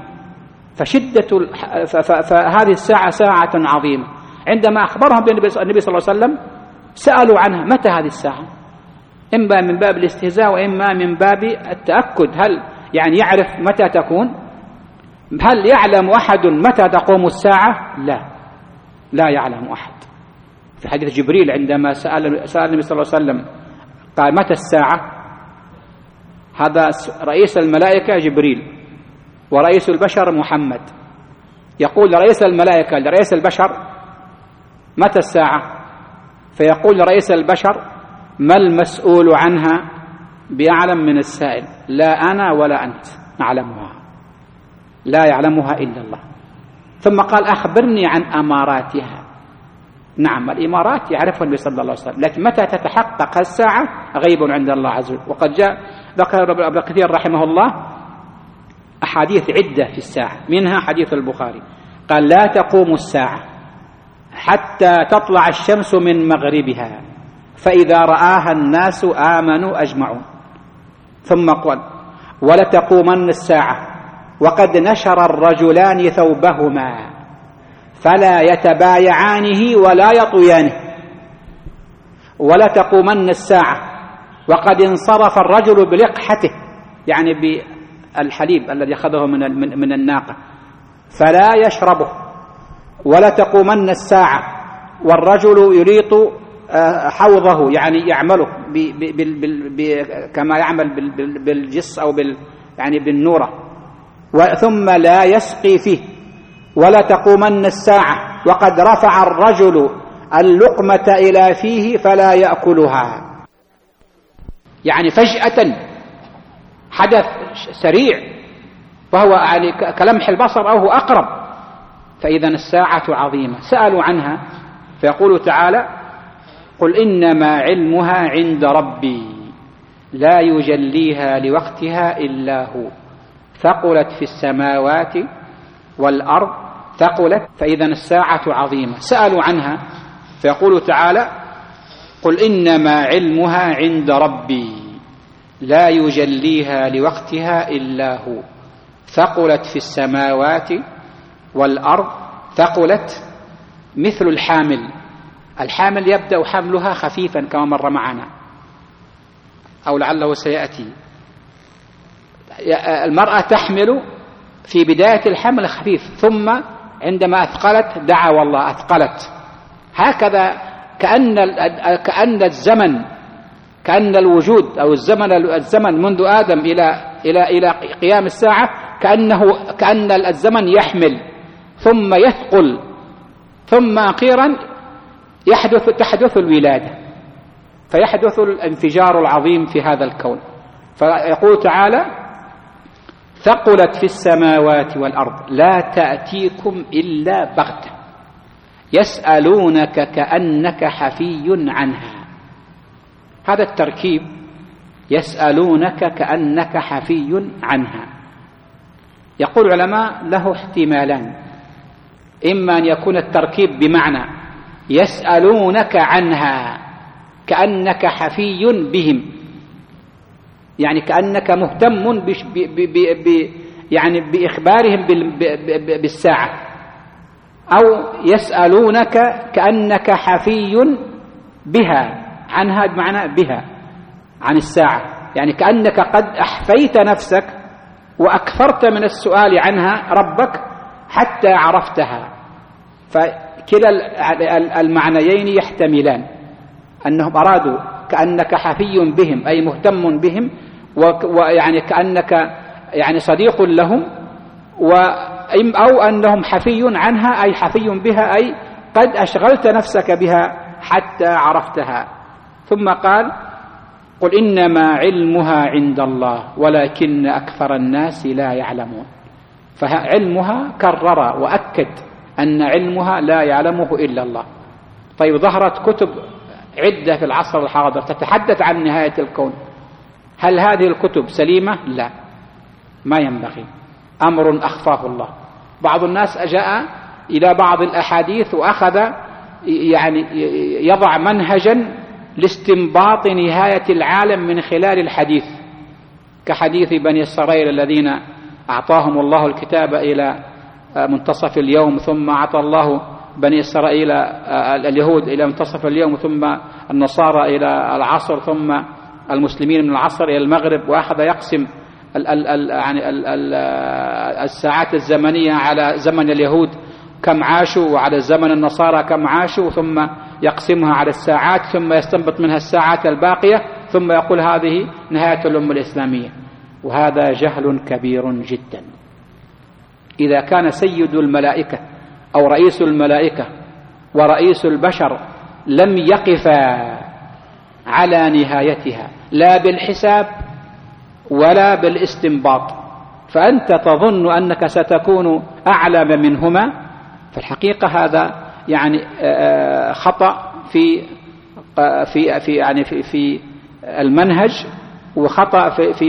فهذه الساعة ساعة عظيمة. عندما أخبرهم النبي صلى الله عليه وسلم سألوا عنها متى هذه الساعة، إما من باب الاستهزاء وإما من باب التأكد. هل يعني يعرف متى تكون؟ هل يعلم أحد متى تقوم الساعة؟ لا يعلم أحد. في حديث جبريل عندما سأل النبي صلى الله عليه وسلم قال متى الساعة، هذا رئيس الملائكة جبريل ورئيس البشر محمد، يقول لرئيس الملائكة لرئيس البشر متى الساعة، فيقول لرئيس البشر ما المسؤول عنها بأعلم من السائل، لا أنا ولا أنت نعلمها، لا يعلمها إلا الله. ثم قال أخبرني عن أماراتها، نعم الإمارات يعرفها النبي صلى الله عليه وسلم، لكن متى تتحقق الساعة غيب عند الله عز وجل. وقد جاء ذكر ابن كثير رحمه الله أحاديث عدة في الساعة، منها حديث البخاري قال: لا تقوم الساعة حتى تطلع الشمس من مغربها، فإذا رآها الناس آمنوا أجمعون. ثم قال: ولتقومن الساعة وقد نشر الرجلان ثوبهما فلا يتبايعانه ولا يطويانه. ولتقومن الساعة وقد انصرف الرجل بلقحته، يعني بالحليب الذي أخذه من الناقة، فلا يشربه. ولتقومن الساعة والرجل يليط حوضه، يعني يعمله كما يعمل بالجص أو يعني بالنورة، ثم لا يسقي فيه. ولا تقومن الساعة وقد رفع الرجل اللقمة إلى فيه فلا يأكلها، يعني فجأة حدث سريع وهو يعني كلمح البصر أو هو أقرب. فإذا الساعة عظيمة. سألوا عنها فيقول تعالى: قل إنما علمها عند ربي لا يجليها لوقتها إلا هو ثقلت في السماوات والأرض ثقلت. فإذا الساعة عظيمة. سألوا عنها فيقول تعالى: قل إنما علمها عند ربي لا يجليها لوقتها إلا هو ثقلت في السماوات والأرض ثقلت. مثل الحامل يبدأ حملها خفيفا كما مر معنا أو لعله سيأتي. المرأة تحمل في بداية الحمل خفيف، ثم عندما أثقلت دعوا الله أثقلت. هكذا كأن الزمن، كأن الوجود أو الزمن منذ آدم إلى قيام الساعة كأن الزمن يحمل ثم يثقل، ثم أخيرا تحدث الولادة، فيحدث الانفجار العظيم في هذا الكون. فيقول تعالى: ثقلت في السماوات والأرض لا تأتيكم إلا بغتة يسألونك كأنك حفي عنها. هذا التركيب يسألونك كأنك حفي عنها، يقول العلماء له احتمالان: إما أن يكون التركيب بمعنى يسألونك عنها كأنك حفي بهم، يعني كأنك مهتم يعني بإخبارهم بالساعة، أو يسألونك كأنك حفي بها عنها بمعنى بها عن الساعة، يعني كأنك قد أحفيت نفسك وأكثرت من السؤال عنها ربك حتى عرفتها. فكلا المعنيين يحتملان، أنهم أرادوا كأنك حفي بهم أي مهتم بهم، ويعني كأنك يعني صديق لهم، أو أنهم حفي عنها أي حفي بها أي قد أشغلت نفسك بها حتى عرفتها. ثم قال: قل إنما علمها عند الله ولكن أكثر الناس لا يعلمون. فعلمها كرر وأكد أن علمها لا يعلمه إلا الله. طيب، ظهرت كتب عدة في العصر الحاضر تتحدث عن نهاية الكون، هل هذه الكتب سليمة؟ لا، ما ينبغي، أمر أخفاه الله. بعض الناس جاء إلى بعض الأحاديث وأخذ يعني يضع منهجا لاستنباط نهاية العالم من خلال الحديث، كحديث بني إسرائيل الذين أعطاهم الله الكتاب إلى منتصف اليوم، ثم أعطى الله بني إسرائيل اليهود إلى منتصف اليوم، ثم النصارى إلى العصر، ثم المسلمين من العصر إلى المغرب، وأخذ يقسم يعني الساعات الزمنية على زمن اليهود كم عاشوا وعلى زمن النصارى كم عاشوا، ثم يقسمها على الساعات، ثم يستنبط منها الساعات الباقية، ثم يقول هذه نهاية الأمة الإسلامية. وهذا جهل كبير جدا. إذا كان سيد الملائكة أو رئيس الملائكة ورئيس البشر لم يقفا على نهايتها لا بالحساب ولا بالاستنباط، فأنت تظن أنك ستكون أعلم منهما، فالحقيقة هذا يعني خطأ في المنهج، وخطأ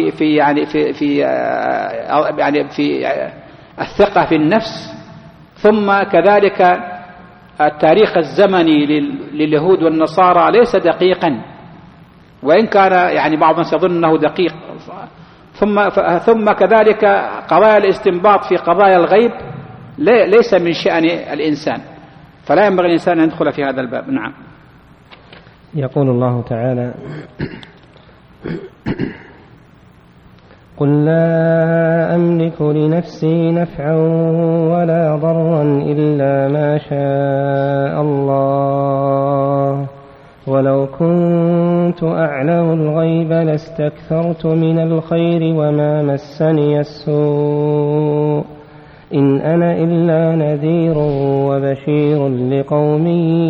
في الثقة في النفس. ثم كذلك التاريخ الزمني لليهود والنصارى ليس دقيقا، وإن كان يعني بعض الناس يظن أنه دقيق. ثم كذلك قضايا الاستنباط في قضايا الغيب ليس من شأن الإنسان، فلا ينبغي الإنسان أن يدخل في هذا الباب. نعم. يقول الله تعالى: قل لا أملك لنفسي نفعا ولا ضرا إلا ما شاء الله ولو كنت أعلم الغيب لاستكثرت من الخير وما مسني السوء إن أنا إلا نذير وبشير لقوم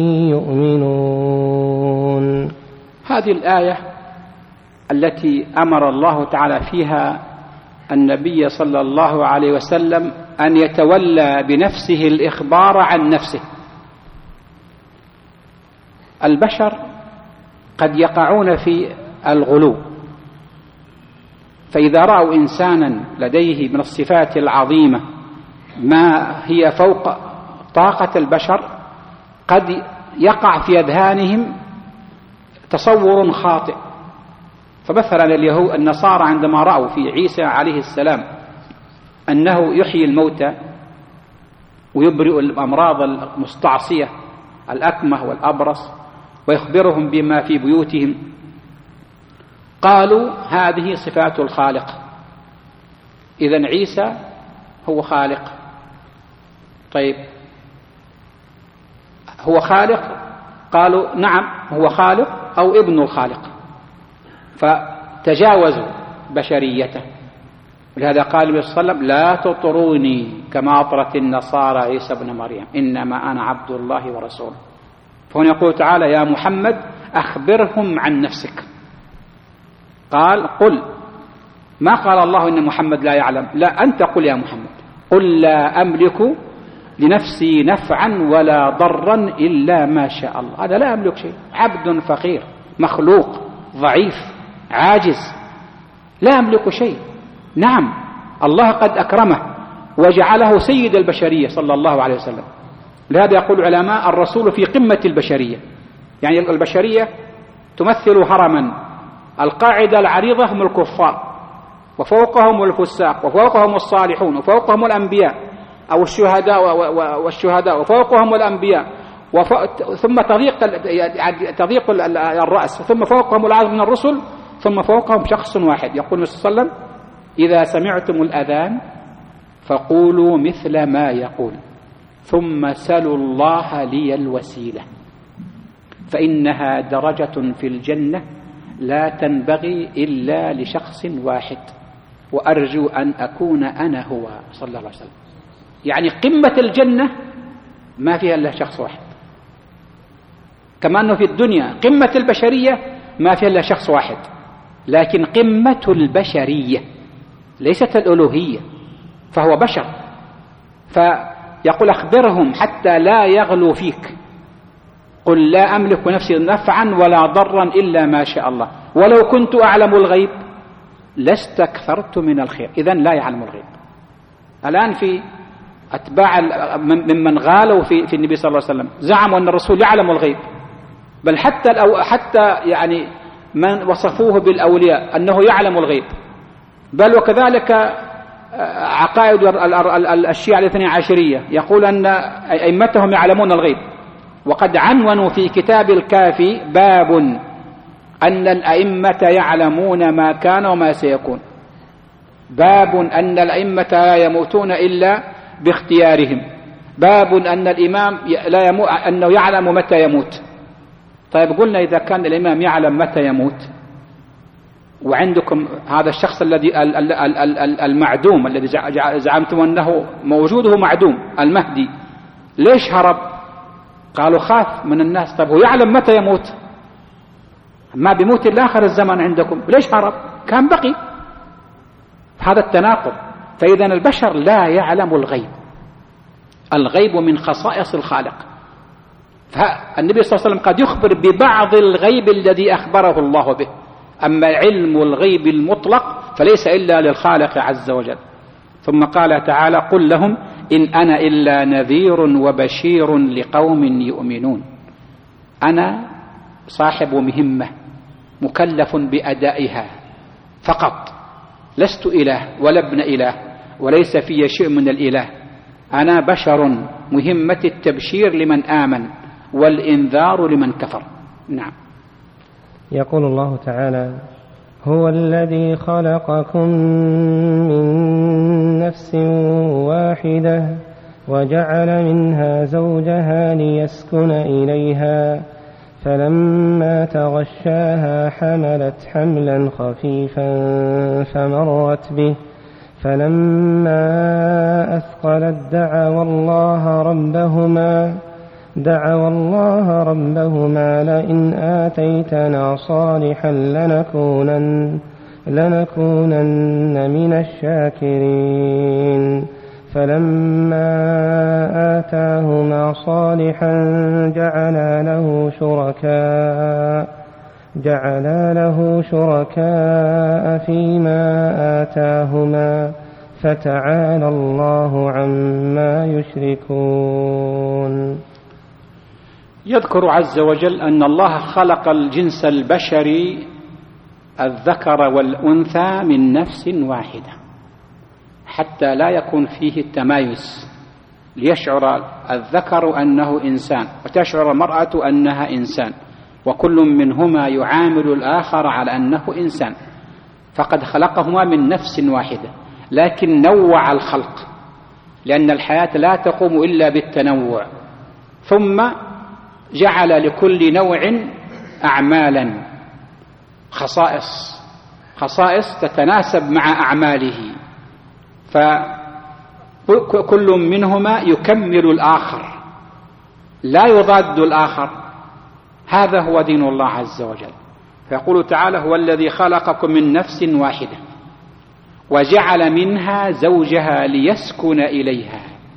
يؤمنون. هذه الآية التي أمر الله تعالى فيها النبي صلى الله عليه وسلم أن يتولى بنفسه الإخبار عن نفسه. البشر قد يقعون في الغلو، فإذا رأوا إنسانا لديه من الصفات العظيمة ما هي فوق طاقة البشر قد يقع في أذهانهم تصور خاطئ. فمثلا النصارى عندما رأوا في عيسى عليه السلام أنه يحيي الموتى ويبرئ الأمراض المستعصية الأكمه والأبرص ويخبرهم بما في بيوتهم، قالوا هذه صفات الخالق، إذن عيسى هو خالق. طيب هو خالق؟ قالوا نعم هو خالق أو ابن الخالق، فتجاوزوا بشريته. ولهذا قال النبي صلى الله عليه وسلم: لا تطروني كما أطرت النصارى عيسى ابن مريم إنما أنا عبد الله ورسوله. فهنا يقول تعالى: يا محمد أخبرهم عن نفسك. قال: قل. ما قال الله إن محمد لا يعلم، لا، أنت قل يا محمد: قل لا أملك لنفسي نفعا ولا ضرا إلا ما شاء الله. هذا لا أملك شيء، عبد فقير مخلوق ضعيف عاجز، لا أملك شيء. نعم الله قد أكرمه وجعله سيد البشرية صلى الله عليه وسلم. لهذا يقول العلماء: الرسول في قمة البشرية، يعني البشرية تمثل هرما، القاعدة العريضة هم الكفار، وفوقهم الفساق، وفوقهم الصالحون، وفوقهم الأنبياء أو الشهداء، وفوقهم الأنبياء، ثم تضيق الرأس، ثم فوقهم العدد من الرسل، ثم فوقهم شخص واحد. يقول النبي صلى الله عليه وسلم: إذا سمعتم الأذان فقولوا مثل ما يقول، ثم سلوا الله لي الوسيلة فإنها درجة في الجنة لا تنبغي إلا لشخص واحد وأرجو أن أكون أنا هو صلى الله عليه وسلم. يعني قمة الجنة ما فيها إلا شخص واحد، كما أنه في الدنيا قمة البشرية ما فيها إلا شخص واحد، لكن قمة البشرية ليست الألوهية، فهو بشر. فيقول: أخبرهم حتى لا يغلو فيك. قل لا أملك نفسي نفعا ولا ضرا إلا ما شاء الله ولو كنت أعلم الغيب لاستكثرت من الخير. إذن لا يعلم الغيب. الآن في أتباع ممن غالوا في النبي صلى الله عليه وسلم زعموا أن الرسول يعلم الغيب، بل حتى يعني من وصفوه بالأولياء أنه يعلم الغيب، بل وكذلك عقائد الشيعة الاثني عشرية يقول أن أئمتهم يعلمون الغيب. وقد عنونوا في كتاب الكافي باب أن الأئمة يعلمون ما كان وما سيكون، باب أن الأئمة لا يموتون إلا باختيارهم، باب أن الإمام أنه يعلم متى يموت. طيب قلنا إذا كان الإمام يعلم متى يموت، وعندكم هذا الشخص الذي المعدوم الذي زعمتم أنه موجوده معدوم المهدي، ليش هرب؟ قالوا خاف من الناس. طيب هو يعلم متى يموت، ما بيموت إلا آخر الزمن عندكم، ليش هرب؟ كان بقي. هذا التناقض. فإذا البشر لا يعلم الغيب، الغيب من خصائص الخالق. فالنبي صلى الله عليه وسلم قد يخبر ببعض الغيب الذي أخبره الله به، أما علم الغيب المطلق فليس إلا للخالق عز وجل. ثم قال تعالى: قل لهم إن أنا إلا نذير وبشير لقوم يؤمنون. أنا صاحب مهمة مكلف بأدائها فقط، لست إله ولا ابن إله وليس في شيء من الإله، أنا بشر مهمة التبشير لمن آمن والإنذار لمن كفر. نعم. يقول الله تعالى: هو الذي خلقكم من نفس واحدة وجعل منها زوجها ليسكن إليها فلما تغشاها حملت حملا خفيفا فمرت به فلما أثقلت دعوا الله ربهما لئن آتيتنا صالحا لنكونن من الشاكرين فلما آتاهما صالحا جعلا له شركاء فيما آتاهما فتعالى الله عما يشركون. يذكر عز وجل أن الله خلق الجنس البشري الذكر والأنثى من نفس واحدة حتى لا يكون فيه التمايز، ليشعر الذكر أنه إنسان وتشعر المرأة أنها إنسان، وكل منهما يعامل الآخر على أنه إنسان، فقد خلقهما من نفس واحدة، لكن نوع الخلق لأن الحياة لا تقوم إلا بالتنوع، ثم جعل لكل نوع أعمالا خصائص تتناسب مع أعماله، فكل منهما يكمل الآخر لا يضاد الآخر. هذا هو دين الله عز وجل. فيقول تعالى: هو الذي خلقكم من نفس واحدة وجعل منها زوجها ليسكن إليها.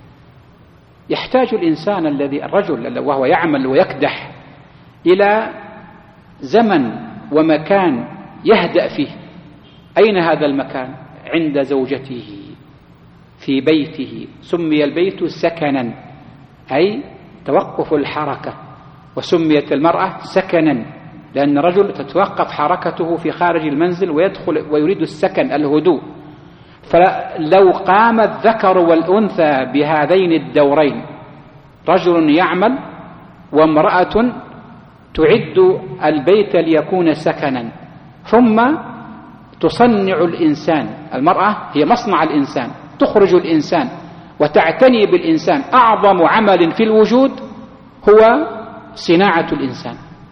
يحتاج الإنسان الرجل وهو يعمل ويكدح إلى زمن ومكان يهدأ فيه. أين هذا المكان؟ عند زوجته في بيته. سمي البيت سكنا أي توقف الحركة، وسميت المرأة سكنا لأن الرجل تتوقف حركته في خارج المنزل ويدخل ويريد السكن الهدوء. فلو قام الذكر والأنثى بهذين الدورين، رجل يعمل وامرأة تعد البيت ليكون سكنا، ثم تصنع الإنسان. المرأة هي مصنع الإنسان، تخرج الإنسان وتعتني بالإنسان. أعظم عمل في الوجود هو صناعة الإنسان،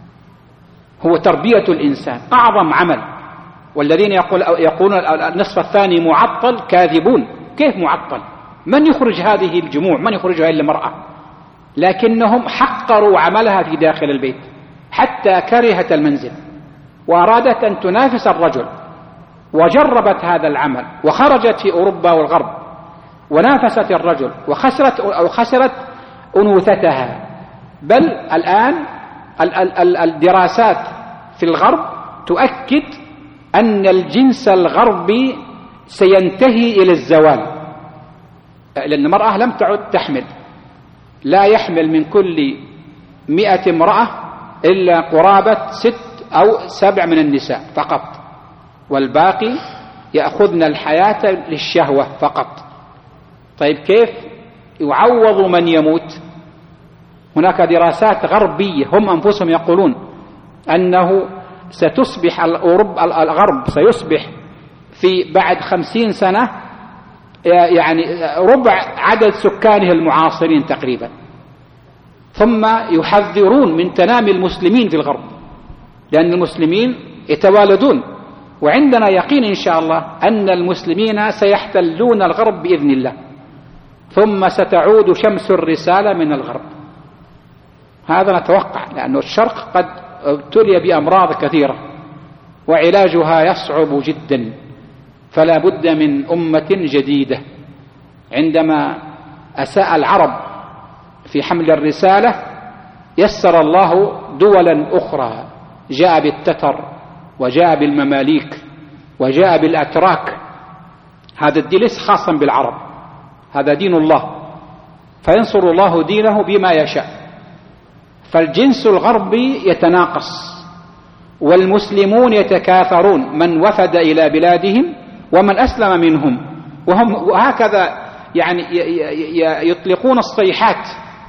هو تربية الإنسان، أعظم عمل. والذين يقولون النصف الثاني معطل كاذبون. كيف معطل؟ من يخرج هذه الجموع؟ من يخرجها إلا المرأة؟ لكنهم حقروا عملها في داخل البيت حتى كرهت المنزل وأرادت أن تنافس الرجل، وجربت هذا العمل وخرجت في أوروبا والغرب ونافست الرجل وخسرت أنوثتها. بل الآن الدراسات في الغرب تؤكد أن الجنس الغربي سينتهي إلى الزوال، لأن المرأة لم تعد تحمل. لا يحمل من كل 100 امرأة إلا قرابة 6 أو 7 من النساء فقط، والباقي يأخذن الحياة للشهوة فقط. طيب كيف يعوض من يموت؟ هناك دراسات غربية هم أنفسهم يقولون أنه ستصبح الغرب سيصبح في بعد 50 سنة يعني ربع عدد سكانه المعاصرين تقريبا. ثم يحذرون من تنامي المسلمين في الغرب، لأن المسلمين يتوالدون، وعندنا يقين إن شاء الله أن المسلمين سيحتلون الغرب بإذن الله، ثم ستعود شمس الرسالة من الغرب. هذا نتوقع، لأن الشرق قد ابتلي بأمراض كثيرة وعلاجها يصعب جدا، فلا بد من أمة جديدة. عندما أساء العرب في حمل الرسالة يسر الله دولا أخرى، جاء بالتتر وجاء بالمماليك وجاء بالأتراك. هذا الدين ليس خاصا بالعرب، هذا دين الله، فينصر الله دينه بما يشاء. فالجنس الغربي يتناقص والمسلمون يتكاثرون، من وفد إلى بلادهم ومن أسلم منهم، وهكذا يعني يطلقون الصيحات: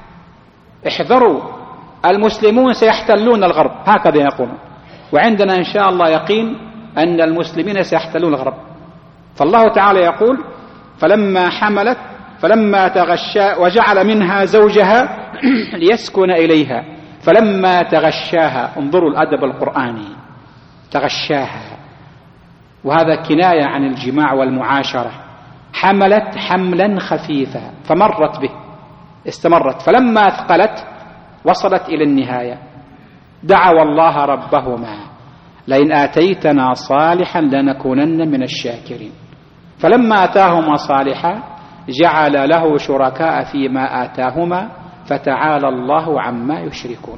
احذروا المسلمون سيحتلون الغرب، هكذا يقولون. وعندنا إن شاء الله يقين أن المسلمين سيحتلون الغرب. فالله تعالى يقول: فلما حملت فلما تغشى وجعل منها زوجها ليسكن إليها فلما تغشاها. انظروا الأدب القرآني، تغشاها، وهذا كناية عن الجماع والمعاشرة. حملت حملا خفيفا فمرت به، استمرت، فلما أثقلت وصلت إلى النهاية. دعوا الله ربهما: لئن آتيتنا صالحا لنكونن من الشاكرين. فلما آتاهما صالحا جعل له شركاء فيما آتاهما فتعالى الله عما يشركون.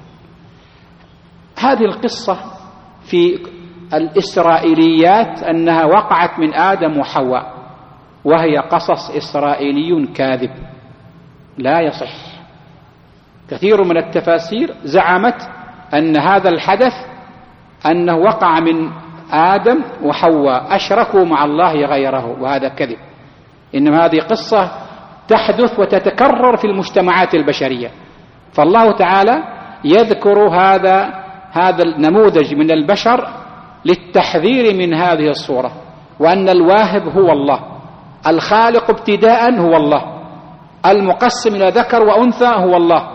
هذه القصة في الإسرائيليات أنها وقعت من آدم وحواء، وهي قصص إسرائيلي كاذب لا يصح. كثير من التفاسير زعمت أن هذا الحدث أنه وقع من آدم وحواء أشركوا مع الله غيره، وهذا كذب. إنما هذه قصة تحدث وتتكرر في المجتمعات البشرية. فالله تعالى يذكر هذا النموذج من البشر للتحذير من هذه الصورة، وأن الواهب هو الله، الخالق ابتداء هو الله، المقسم إلى ذكر وأنثى هو الله،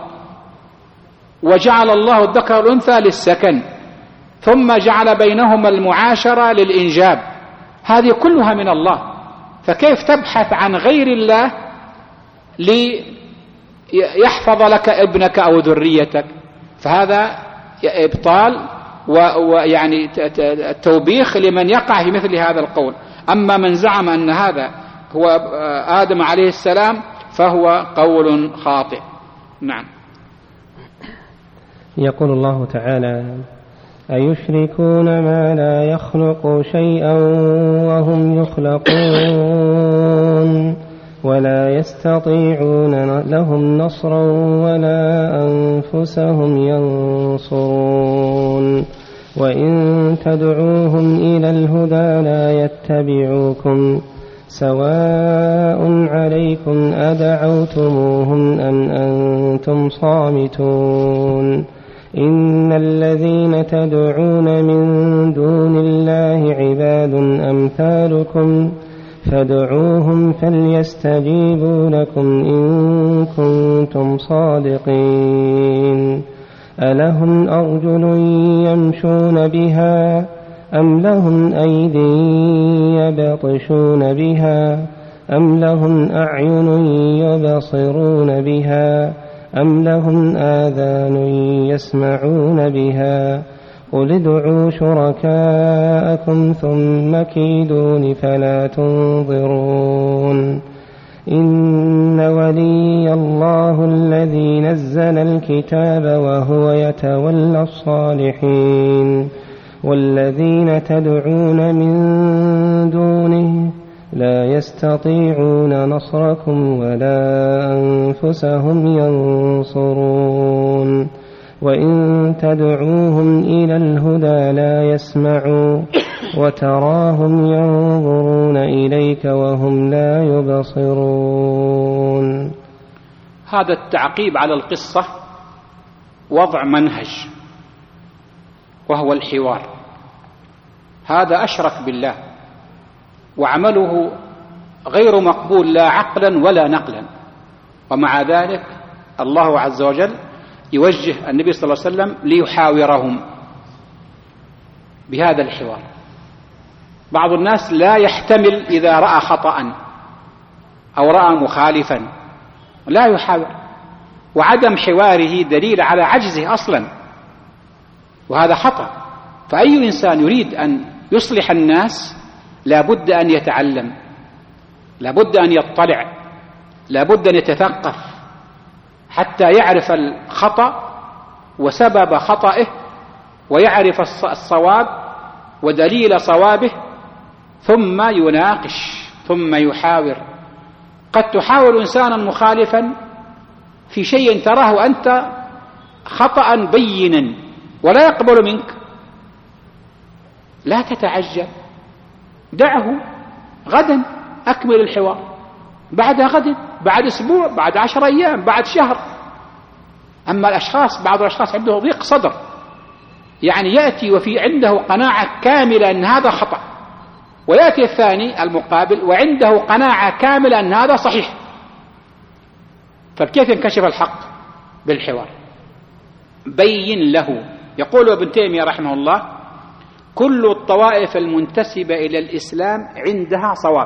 وجعل الله الذكر والأنثى للسكن، ثم جعل بينهما المعاشرة للإنجاب. هذه كلها من الله، فكيف تبحث عن غير الله ليحفظ لك ابنك أو ذريتك؟ فهذا إبطال ويعني توبيخ لمن يقع في مثل هذا القول. أما من زعم أن هذا هو آدم عليه السلام فهو قول خاطئ. نعم. يقول الله تعالى: أيشركون ما لا يخلق شيئا وهم يخلقون ولا يستطيعون لهم نصرا ولا أنفسهم ينصرون وإن تدعوهم إلى الهدى لا يتبعوكم سواء عليكم أدعوتموهم أم أنتم صامتون إن الذين تدعون من دون الله عباد أمثالكم فادعوهم فليستجيبوا لكم إن كنتم صادقين ألهم أرجل يمشون بها أم لهم أيدي يبطشون بها أم لهم أعين يبصرون بها أم لهم آذان يسمعون بها قل ادعوا شركاءكم ثم كيدون فلا تنظرون إن ولي الله الذي نزل الكتاب وهو يتولى الصالحين والذين تدعون من دونه لا يستطيعون نصركم ولا أنفسهم ينصرون وإن تدعوهم إلى الهدى لا يسمعوا وتراهم ينظرون إليك وهم لا يبصرون. هذا التعقيب على القصة وضع منهج وهو الحوار. هذا أشرك بالله وعمله غير مقبول لا عقلا ولا نقلا، ومع ذلك الله عز وجل يوجه النبي صلى الله عليه وسلم ليحاورهم بهذا الحوار. بعض الناس لا يحتمل إذا رأى خطأ أو رأى مخالفا لا يحاور، وعدم حواره دليل على عجزه أصلا، وهذا خطأ. فأي إنسان يريد أن يصلح الناس لابد أن يتعلم، لابد أن يطلع، لابد أن يتثقف حتى يعرف الخطأ وسبب خطئه ويعرف الصواب ودليل صوابه، ثم يناقش ثم يحاور. قد تحاور إنسانا مخالفا في شيء تراه أنت خطأ بينا ولا يقبل منك، لا تتعجل، دعه، غدا أكمل الحوار، بعد غد، بعد أسبوع، بعد 10 أيام، بعد شهر. أما بعض الأشخاص عنده ضيق صدر، يعني يأتي وفي عنده قناعة كاملة أن هذا خطأ، ويأتي الثاني المقابل وعنده قناعة كاملة أن هذا صحيح. فكيف ينكشف الحق؟ بالحوار. بين له. يقول ابن تيمية رحمه الله: كل الطوائف المنتسبة إلى الإسلام عندها صواب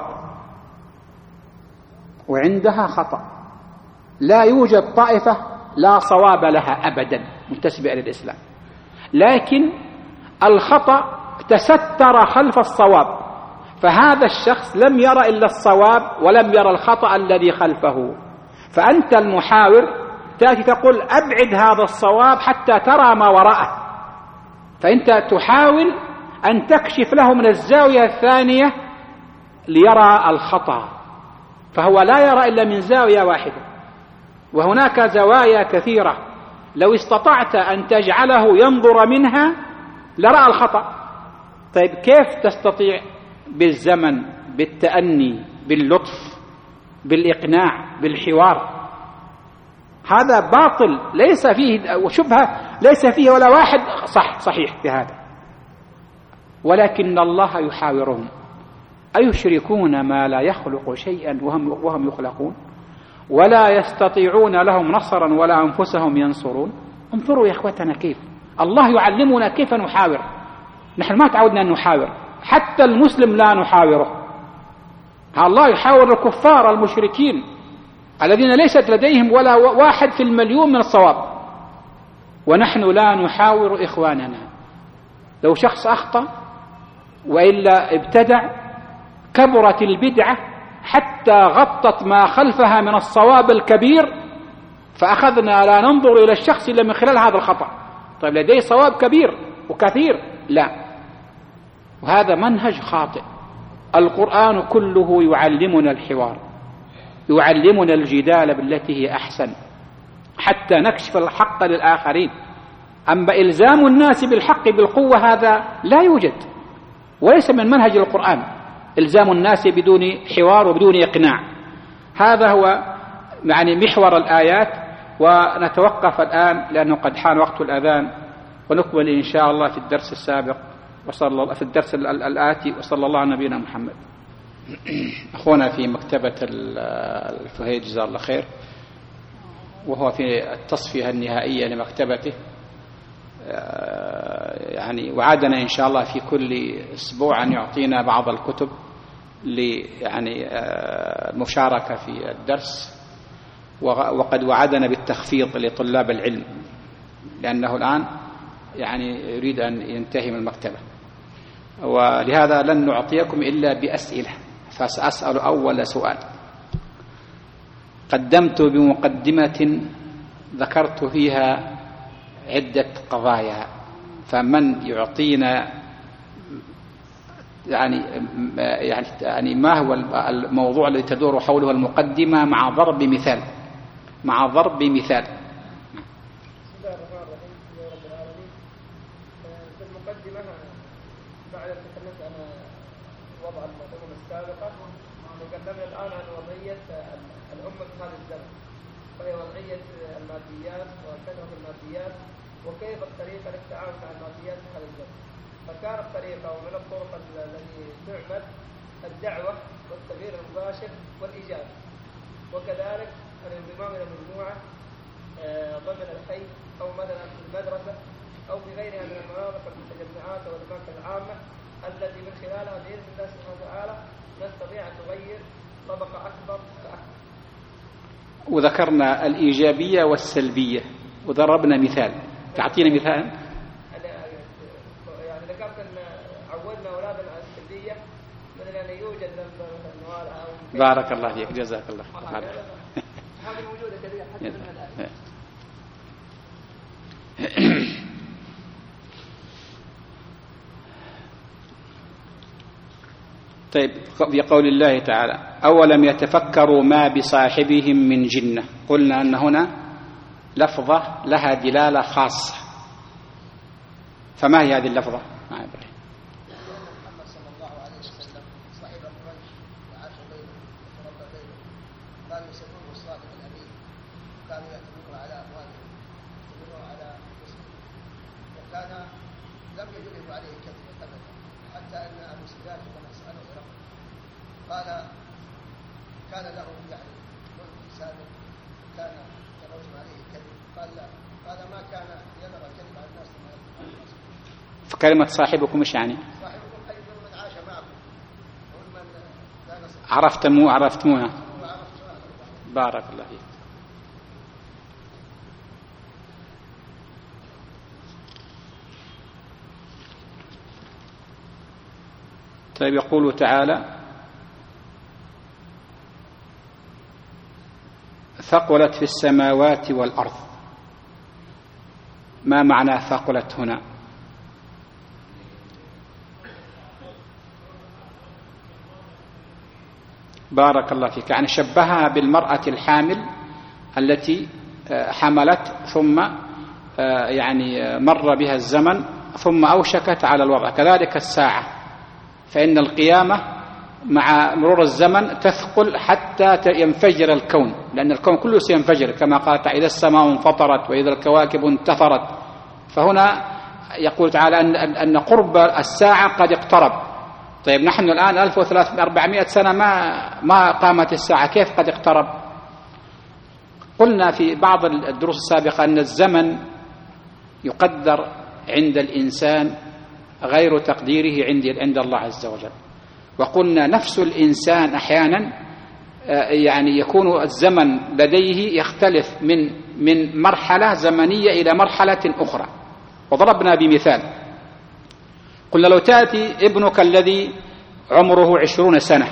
وعندها خطأ، لا يوجد طائفة لا صواب لها أبدا منتسبة إلى الإسلام، لكن الخطأ تستر خلف الصواب، فهذا الشخص لم يرى إلا الصواب ولم يرى الخطأ الذي خلفه. فأنت المحاور تأتي تقول أبعد هذا الصواب حتى ترى ما وراءه، فأنت تحاول أن تكشف له من الزاوية الثانية ليرى الخطأ، فهو لا يرى إلا من زاوية واحدة، وهناك زوايا كثيرة لو استطعت أن تجعله ينظر منها لرأى الخطأ. طيب كيف تستطيع؟ بالزمن، بالتأني، باللطف، بالإقناع، بالحوار. هذا باطل ليس فيه وشبهة، ليس فيه ولا واحد صحيح في هذا، ولكن الله يحاورهم: أيشركون ما لا يخلق شيئا وهم يخلقون ولا يستطيعون لهم نصرا ولا أنفسهم ينصرون. انظروا يا إخوتنا كيف الله يعلمنا كيف نحاور. نحن ما تعودنا أن نحاور، حتى المسلم لا نحاوره. الله يحاور الكفار المشركين الذين ليست لديهم ولا 1 في المليون من الصواب، ونحن لا نحاور إخواننا. لو شخص أخطأ وإلا ابتدع، كبرت البدعة حتى غطت ما خلفها من الصواب الكبير، فأخذنا لا ننظر إلى الشخص إلا من خلال هذا الخطأ. طيب لديه صواب كبير وكثير، لا، وهذا منهج خاطئ. القرآن كله يعلمنا الحوار، يعلمنا الجدال بالتي هي أحسن حتى نكشف الحق للآخرين. أما إلزام الناس بالحق بالقوة هذا لا يوجد، وليس من منهج القرآن إلزام الناس بدون حوار وبدون إقناع. هذا هو يعني محور الآيات. ونتوقف الآن لأنه قد حان وقت الأذان، ونكمل إن شاء الله في الدرس السابق في الدرس الآتي. وصلى الله على نبينا محمد. أخونا في مكتبة الفهيد جزاه الله خير، وهو في التصفية النهائية لمكتبته، يعني وعدنا إن شاء الله في كل أسبوع أن يعطينا بعض الكتب يعني المشاركة في الدرس، وقد وعدنا بالتخفيض لطلاب العلم، لأنه الآن يعني يريد أن ينتهي من المكتبة، ولهذا لن نعطيكم إلا بأسئلة. فسأسأل أول سؤال. قدمت بمقدمة ذكرت فيها عدة قضايا، فمن يعطينا يعني ما هو الموضوع الذي تدور حوله المقدمة مع ضرب مثال. بعد أن تكلمت عن وضع الأمم السابقة، تكلمنا الآن عن وضعية الأمة في هذا الزمن، وهي وضعية الماديات وكثرة الماديات، وكيف الطريقة للتعامل مع الماديات في هذا الزمن. فكانت الطريقة ومن الطرق التي تعمل الدعوة والتغيير المباشر والإيجاب، وكذلك الانضمام إلى مجموعة ضمن الحي أو مثلا في المدرسة أو في غيرها من المناطق والمتجمعات والأماكن العامة، التي من خلالها بإذن الله سبحانه وتعالى نستطيع أن نغير طبقة أكبر فأكبر. وذكرنا الإيجابية والسلبية وضربنا مثال. تعطينا مثال؟ يعني ذكرت أن عودنا أولادنا على السلبية، مثل أن يوجد مثلا أو بارك الله فيك، جزاك الله خير. هذه موجودة كثير حتى من الآن. طيب، في قول الله تعالى: أولم يتفكروا ما بصاحبهم من جنة، قلنا أن هنا لفظة لها دلالة خاصة، فما هي هذه اللفظة؟ لم يجرب عليه كذب ابدا، حتى ان ابو سفيان لما ساله هرقل قال كان له يعني ملك سابق كان يرجم عليه كذب، قال لا، قال ما كان يذر الكذب على الناس. فكلمة صاحبكم ايش يعني؟ صاحبكم اي من عاش معكم ومن لا نصر. عرفتموها. بارك الله فيك. طيب، يقول تعالى: ثقلت في السماوات والأرض. ما معنى ثقلت هنا؟ بارك الله فيك. يعني شبهها بالمرأة الحامل التي حملت ثم يعني مر بها الزمن ثم أوشكت على الوضع. كذلك الساعة، فإن القيامة مع مرور الزمن تثقل حتى ينفجر الكون، لأن الكون كله سينفجر كما قال تعالى: إذا السماء انفطرت وإذا الكواكب انتثرت. فهنا يقول تعالى أن قرب الساعة قد اقترب. طيب، نحن الآن 1400 سنة ما قامت الساعة، كيف قد اقترب؟ قلنا في بعض الدروس السابقة أن الزمن يقدر عند الإنسان غير تقديره عند الله عز وجل. وقلنا نفس الإنسان أحيانا يعني يكون الزمن لديه يختلف من مرحلة زمنية إلى مرحلة أخرى. وضربنا بمثال، قلنا لو تأتي ابنك الذي عمره 20 سنة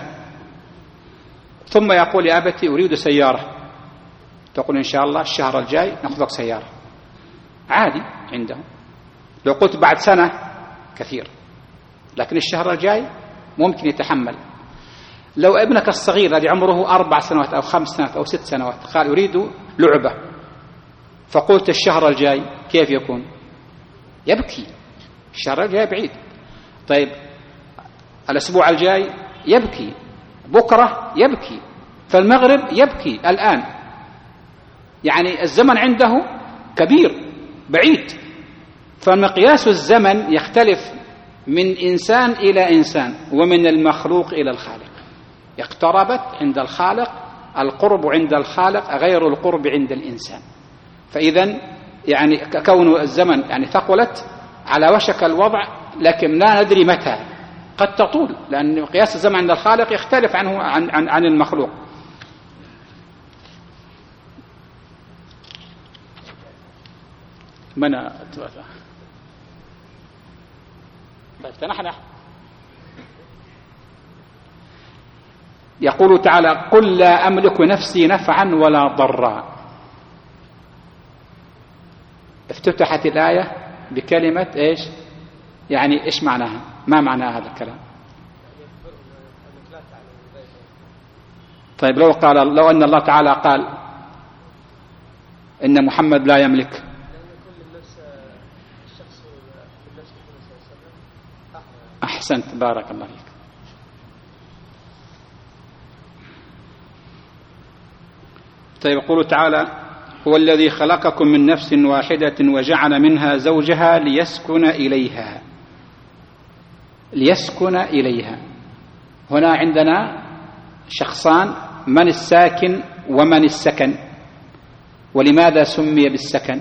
ثم يقول: يا أبتي أريد سيارة، تقول: إن شاء الله الشهر الجاي نأخذ لك سيارة. عادي عنده. لو قلت بعد سنة كثير، لكن الشهر الجاي ممكن يتحمل. لو ابنك الصغير الذي عمره 4 سنوات أو 5 سنوات أو 6 سنوات قال: أريد لعبة، فقلت الشهر الجاي، كيف يكون؟ يبكي. الشهر الجاي بعيد. طيب، الأسبوع الجاي يبكي، بكرة يبكي، فالمغرب يبكي الآن. يعني الزمن عنده كبير بعيد. فمقياس الزمن يختلف من إنسان إلى إنسان ومن المخلوق إلى الخالق. اقتربت عند الخالق، القرب عند الخالق غير القرب عند الإنسان. فإذن يعني كون الزمن يعني ثقلت على وشك الوضع، لكن لا ندري متى، قد تطول، لأن مقياس الزمن عند الخالق يختلف عنه عن المخلوق. من نحن يقول تعالى: قل لا أملك نفسي نفعا ولا ضرا. افتتحت الآية بكلمة إيش؟ يعني إيش معناها؟ ما معنى هذا الكلام؟ طيب، لو أن الله تعالى قال إن محمد لا يملك، أحسنت، بارك الله فيك. طيب، يقول تعالى: هو الذي خلقكم من نفس واحدة وجعل منها زوجها ليسكن إليها. ليسكن إليها، هنا عندنا شخصان: من الساكن ومن السكن. ولماذا سمي بالسكن؟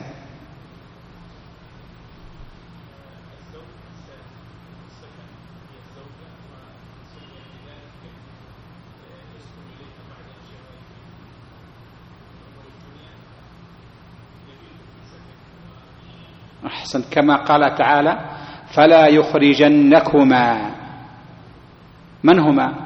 أحسن، كما قال تعالى: فلا يخرجنكما. من هما؟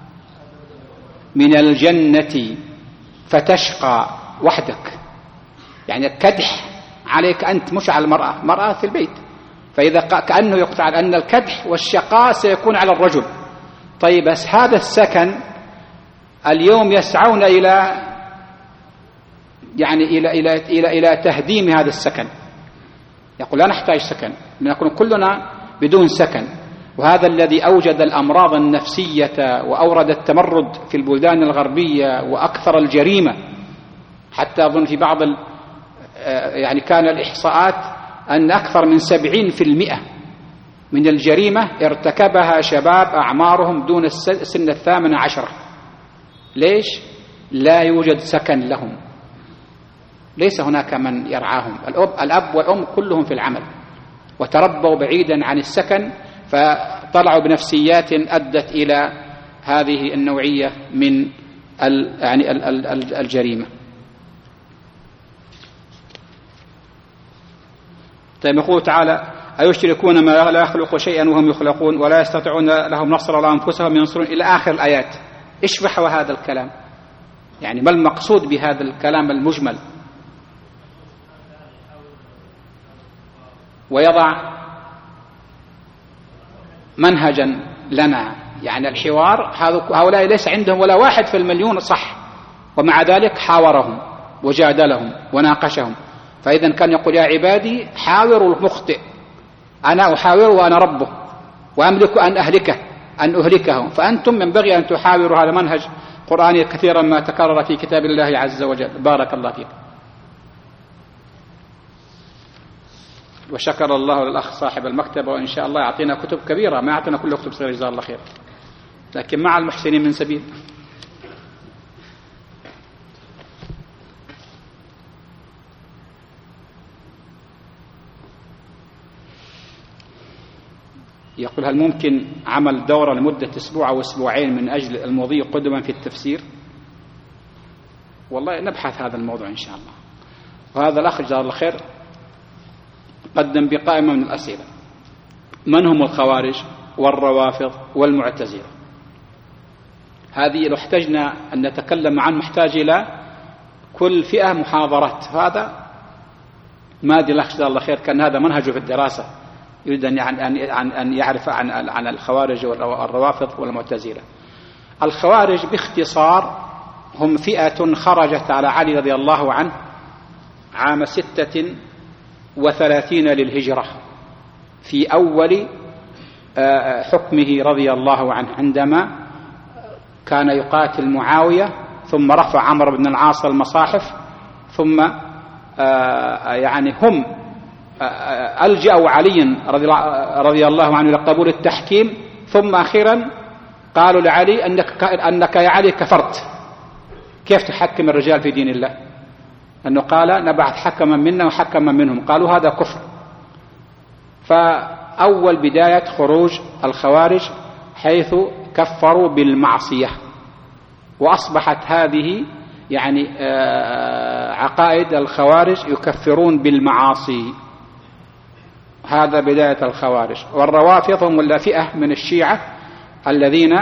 من الجنة فتشقى وحدك، يعني كدح عليك أنت مش على المرأة، مرأة في البيت. فإذا كأنه يقطع أن الكدح والشقاء سيكون على الرجل. طيب بس هذا السكن اليوم يسعون إلى يعني إلى تهديم هذا السكن. يقول لا نحتاج سكن، نكون كلنا بدون سكن. وهذا الذي أوجد الأمراض النفسية وأورد التمرد في البلدان الغربية وأكثر الجريمة. حتى أظن في بعض يعني كان الإحصاءات أن أكثر من 70% من الجريمة ارتكبها شباب أعمارهم دون سن 18. ليش؟ لا يوجد سكن لهم، ليس هناك من يرعاهم. الأب والأم كلهم في العمل وتربوا بعيدا عن السكن، فطلعوا بنفسيات أدت إلى هذه النوعية من يعني الجريمة. طيب يقول تعالى: أيشركون ما لا يخلق شيئا وهم يخلقون ولا يستطيعون لهم نصر ولا أنفسهم ينصرون، إلى آخر الآيات. إيش بحوى هذا الكلام؟ يعني ما المقصود بهذا الكلام المجمل؟ ويضع منهجا لنا، يعني الحوار هؤلاء ليس عندهم ولا 1 في المليون صح، ومع ذلك حاورهم وجادلهم وناقشهم. فإذا كان يقول: يا عبادي حاوروا المخطئ، أنا أحاوره وأنا ربه وأملك أن أهلكه. فأنتم ينبغي أن تحاوروا هذا منهج قرآني كثيرا ما تكرر في كتاب الله عز وجل. بارك الله فيك. وشكر الله للأخ صاحب المكتبة، وإن شاء الله يعطينا كتب كبيرة، ما يعطينا كل كتب صغيرة، جزاه الله خير، لكن مع المحسنين من سبيل. يقول: هل ممكن عمل دورة لمدة أسبوع أو أسبوعين من أجل المضي قدما في التفسير؟ والله نبحث هذا الموضوع إن شاء الله. وهذا الأخ جزاه الله خير قدم بقائمة من الأسئلة: من هم الخوارج والروافض والمعتزلة؟ هذه لو احتجنا أن نتكلم عن محتاج إلى كل فئة محاضرات. هذا ما أدري الأخ جزاه الله خير كان هذا منهجه في الدراسة، يريد أن يعرف عن الخوارج والروافض والمعتزلة. الخوارج باختصار هم فئة خرجت على علي رضي الله عنه عام 36 للهجرة في أول حكمه رضي الله عنه، عندما كان يقاتل معاوية، ثم رفع عمرو بن العاص المصاحف، ثم يعني هم ألجأوا علي رضي الله عنه لقبول التحكيم، ثم أخيرا قالوا لعلي أنك يا علي كفرت، كيف تحكم الرجال في دين الله؟ أنه قال: نبعث حكما منا وحكما منهم. قالوا هذا كفر. فأول بداية خروج الخوارج حيث كفروا بالمعصية، وأصبحت هذه يعني عقائد الخوارج يكفرون بالمعاصي. هذا بداية الخوارج. والروافض هم فئة من الشيعة الذين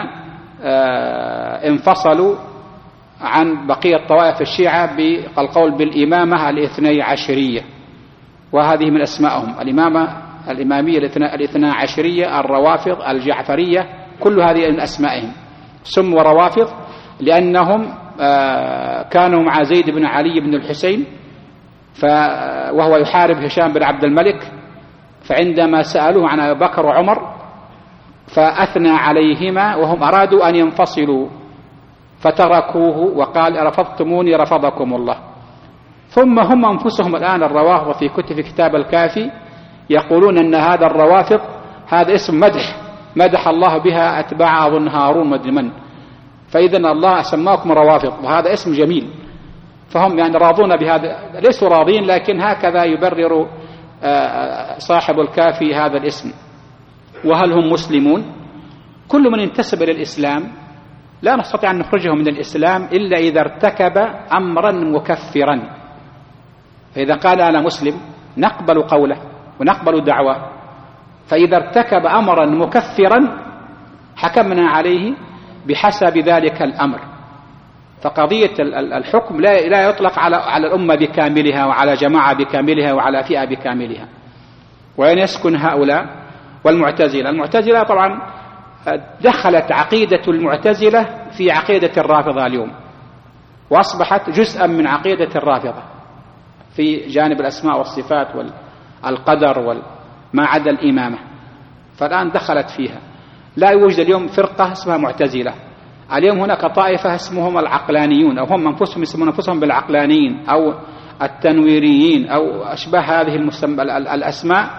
انفصلوا عن بقية طوائف الشيعة بالقول بالإمامة الاثني عشرية، وهذه من أسمائهم: الإمامية الاثنى عشرية، الروافض، الجعفرية، كل هذه من أسمائهم. سموا روافض لأنهم كانوا مع زيد بن علي بن الحسين وهو يحارب هشام بن عبد الملك، فعندما سألوه عن أبي بكر وعمر فأثنى عليهما وهم أرادوا أن ينفصلوا فتركوه وقال: رفضتموني رفضكم الله. ثم هم أنفسهم الآن الروافض في كتاب الكافي يقولون أن هذا الروافض هذا اسم مدح الله بها أتباع أظن هارون مدمن، فإذا الله سماكم روافض وهذا اسم جميل. فهم يعني راضون بهذا، ليسوا راضين، لكن هكذا يبرر صاحب الكافي هذا الاسم. وهل هم مسلمون؟ كل من انتسب إلى الإسلام لا نستطيع أن نخرجه من الإسلام إلا إذا ارتكب أمرا مكفرا. فإذا قال أنا مسلم نقبل قوله ونقبل دعوة، فإذا ارتكب أمرا مكفرا حكمنا عليه بحسب ذلك الأمر. فقضية الحكم لا يطلق على الأمة بكاملها وعلى جماعة بكاملها وعلى فئة بكاملها. وين يسكن هؤلاء؟ المعتزلة طبعا دخلت عقيدة المعتزلة في عقيدة الرافضة اليوم، وأصبحت جزءا من عقيدة الرافضة في جانب الأسماء والصفات والقدر وما عدا الإمامة، فالآن دخلت فيها. لا يوجد اليوم فرقة اسمها معتزلة. اليوم هناك طائفة اسمهم العقلانيون، أو هم أنفسهم يسمون أنفسهم بالعقلانيين أو التنويريين أو أشباه هذه الأسماء،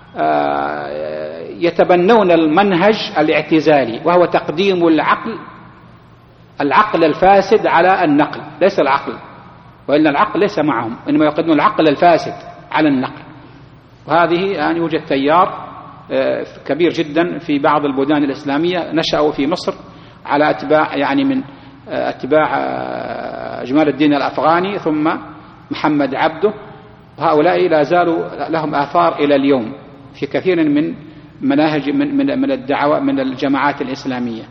يتبنون المنهج الاعتزالي، وهو تقديم العقل الفاسد على النقل، ليس العقل، وإن العقل ليس معهم، إنما يقدمون العقل الفاسد على النقل. وهذه يعني يوجد تيار كبير جدا في بعض البلدان الإسلامية نشأوا في مصر على أتباع يعني من أتباع جمال الدين الأفغاني ثم محمد عبده، وهؤلاء لا زالوا لهم آثار إلى اليوم في كثير من مناهج من الدعوة من الجماعات الإسلامية.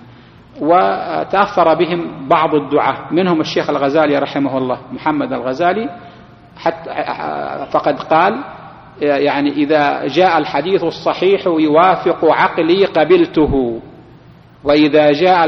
وتأثر بهم بعض الدعاة، منهم الشيخ الغزالي رحمه الله، محمد الغزالي، حتى فقد قال يعني إذا جاء الحديث الصحيح يوافق عقلي قبلته، وإذا جاء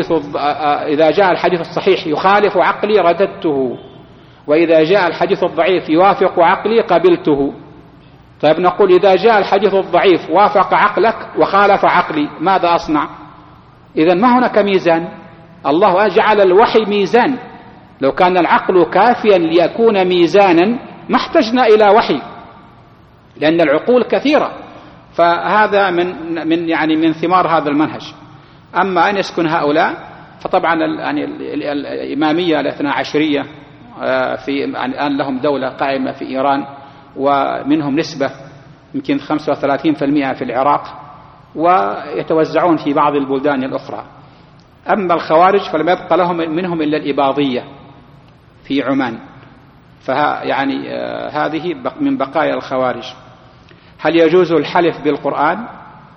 الحديث الصحيح يخالف عقلي رددته، وإذا جاء الحديث الضعيف يوافق عقلي قبلته. طيب نقول إذا جاء الحديث الضعيف وافق عقلك وخالف عقلي ماذا أصنع؟ إذن ما هناك ميزان. الله جعل الوحي ميزان، لو كان العقل كافيا ليكون ميزانا ما احتجنا إلى وحي، لأن العقول كثيرة. فهذا من ثمار هذا المنهج. أما أن يسكن هؤلاء فطبعا يعني الإمامية الاثنا عشرية في الآن لهم دولة قائمة في إيران، ومنهم نسبة يمكن 35% في العراق، ويتوزعون في بعض البلدان الأخرى. أما الخوارج فلم يبقى لهم منهم إلا الإباضية في عمان، يعني هذه من بقايا الخوارج. هل يجوز الحلف بالقرآن؟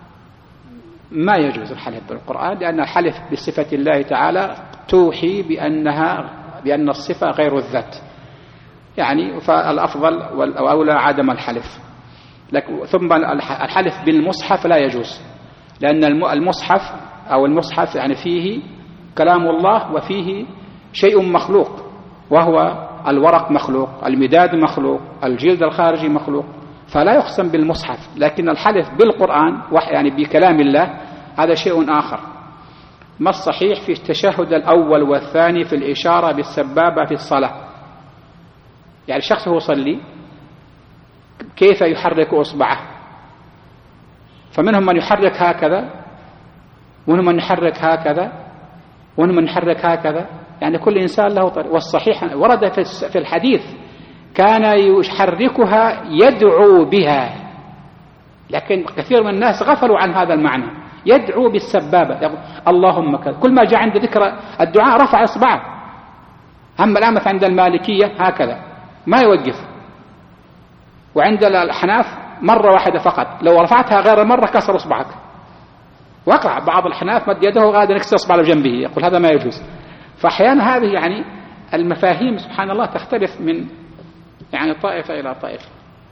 ما يجوز الحلف بالقرآن، لأن الحلف بصفة الله تعالى توحي بأن الصفة غير الذات، يعني فالأفضل والأولى عدم الحلف. ثم الحلف بالمصحف لا يجوز، لأن المصحف يعني فيه كلام الله وفيه شيء مخلوق، وهو الورق مخلوق، المداد مخلوق، الجلد الخارجي مخلوق، فلا يقسم بالمصحف. لكن الحلف بالقرآن يعني بكلام الله هذا شيء آخر. ما الصحيح في التشهد الأول والثاني في الإشارة بالسبابة في الصلاة؟ يعني الشخص هو يصلي كيف يحرك أصبعه؟ فمنهم من يحرك هكذا، ومنهم من يحرك هكذا، ومنهم من يحرك هكذا، يعني كل إنسان له طريق. والصحيح ورد في الحديث كان يحركها يدعو بها، لكن كثير من الناس غفلوا عن هذا المعنى. يدعو بالسبابة، يقول اللهم كذا، كل ما جاء عند ذكر الدعاء رفع إصبعه. أما الآن عند المالكية هكذا ما يوقف، وعند الحناف مرة واحدة فقط، لو رفعتها غير المرة كسر إصبعك. وقع بعض الحناف مد يده غادر يكسر إصبع جنبه، يقول هذا ما يجوز. فأحيانا هذه يعني المفاهيم سبحان الله تختلف من يعني طائفة إلى طائفة.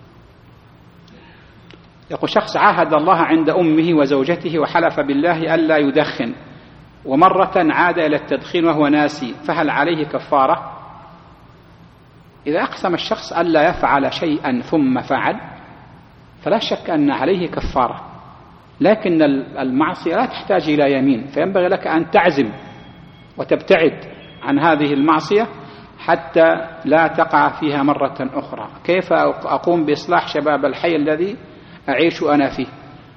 يقول شخص عاهد الله عند أمه وزوجته وحلف بالله ألا يدخن، ومرة عاد إلى التدخين وهو ناسي، فهل عليه كفارة؟ إذا أقسم الشخص ألا يفعل شيئا ثم فعل فلا شك أن عليه كفارة، لكن المعصية لا تحتاج إلى يمين، فينبغي لك أن تعزم وتبتعد عن هذه المعصية حتى لا تقع فيها مرة أخرى. كيف أقوم بإصلاح شباب الحي الذي أعيش أنا فيه؟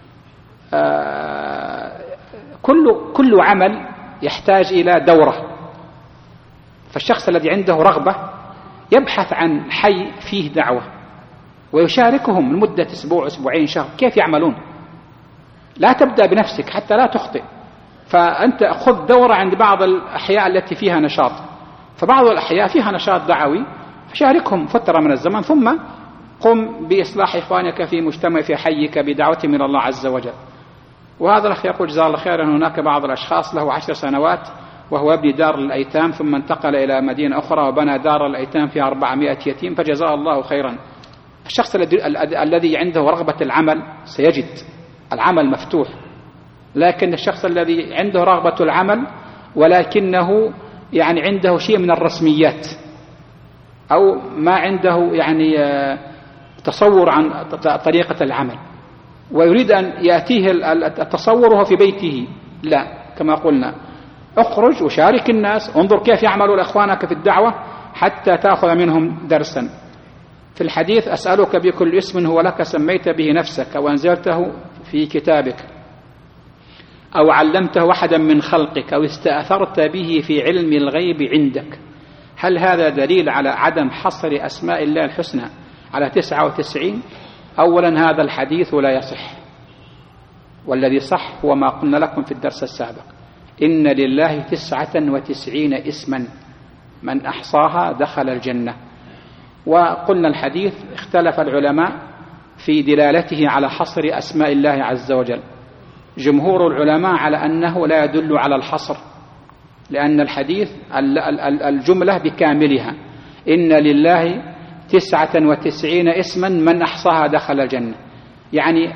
كل عمل يحتاج إلى دورة، فالشخص الذي عنده رغبة يبحث عن حي فيه دعوة ويشاركهم لمدة أسبوع أسبوعين شهر كيف يعملون. لا تبدأ بنفسك حتى لا تخطئ، فأنت خذ دورة عند بعض الأحياء التي فيها نشاط، فبعض الأحياء فيها نشاط دعوي فشاركهم فترة من الزمن، ثم قم بإصلاح إخوانك في مجتمع في حيك بدعوة من الله عز وجل. وهذا الأخ يقول جزاه الله خيرا، هناك بعض الأشخاص له 10 سنوات وهو يبني دار الأيتام، ثم انتقل إلى مدينة أخرى وبنى دار الأيتام فيها 400 يتيم فجزاه الله خيرا. الشخص الذي عنده رغبة العمل سيجد العمل مفتوح، لكن الشخص الذي عنده رغبة العمل ولكنه يعني عنده شيء من الرسميات أو ما عنده يعني تصور عن طريقة العمل ويريد أن يأتيه التصور وهو في بيته، لا، كما قلنا اخرج وشارك الناس، انظر كيف يعملوا إخوانك في الدعوة حتى تأخذ منهم درسا. في الحديث أسألك بكل اسم هو لك سميت به نفسك أو أنزلته في كتابك أو علمته أحدا من خلقك أو استأثرت به في علم الغيب عندك. هل هذا دليل على عدم حصر أسماء الله الحسنى على 99؟ أولا هذا الحديث لا يصح، والذي صح هو ما قلنا لكم في الدرس السابق، إن لله 99 اسما من أحصاها دخل الجنة. وقلنا الحديث اختلف العلماء في دلالته على حصر أسماء الله عز وجل. جمهور العلماء على أنه لا يدل على الحصر، لأن الحديث الجملة بكاملها إن لله 99 اسما من أحصاها دخل الجنة، يعني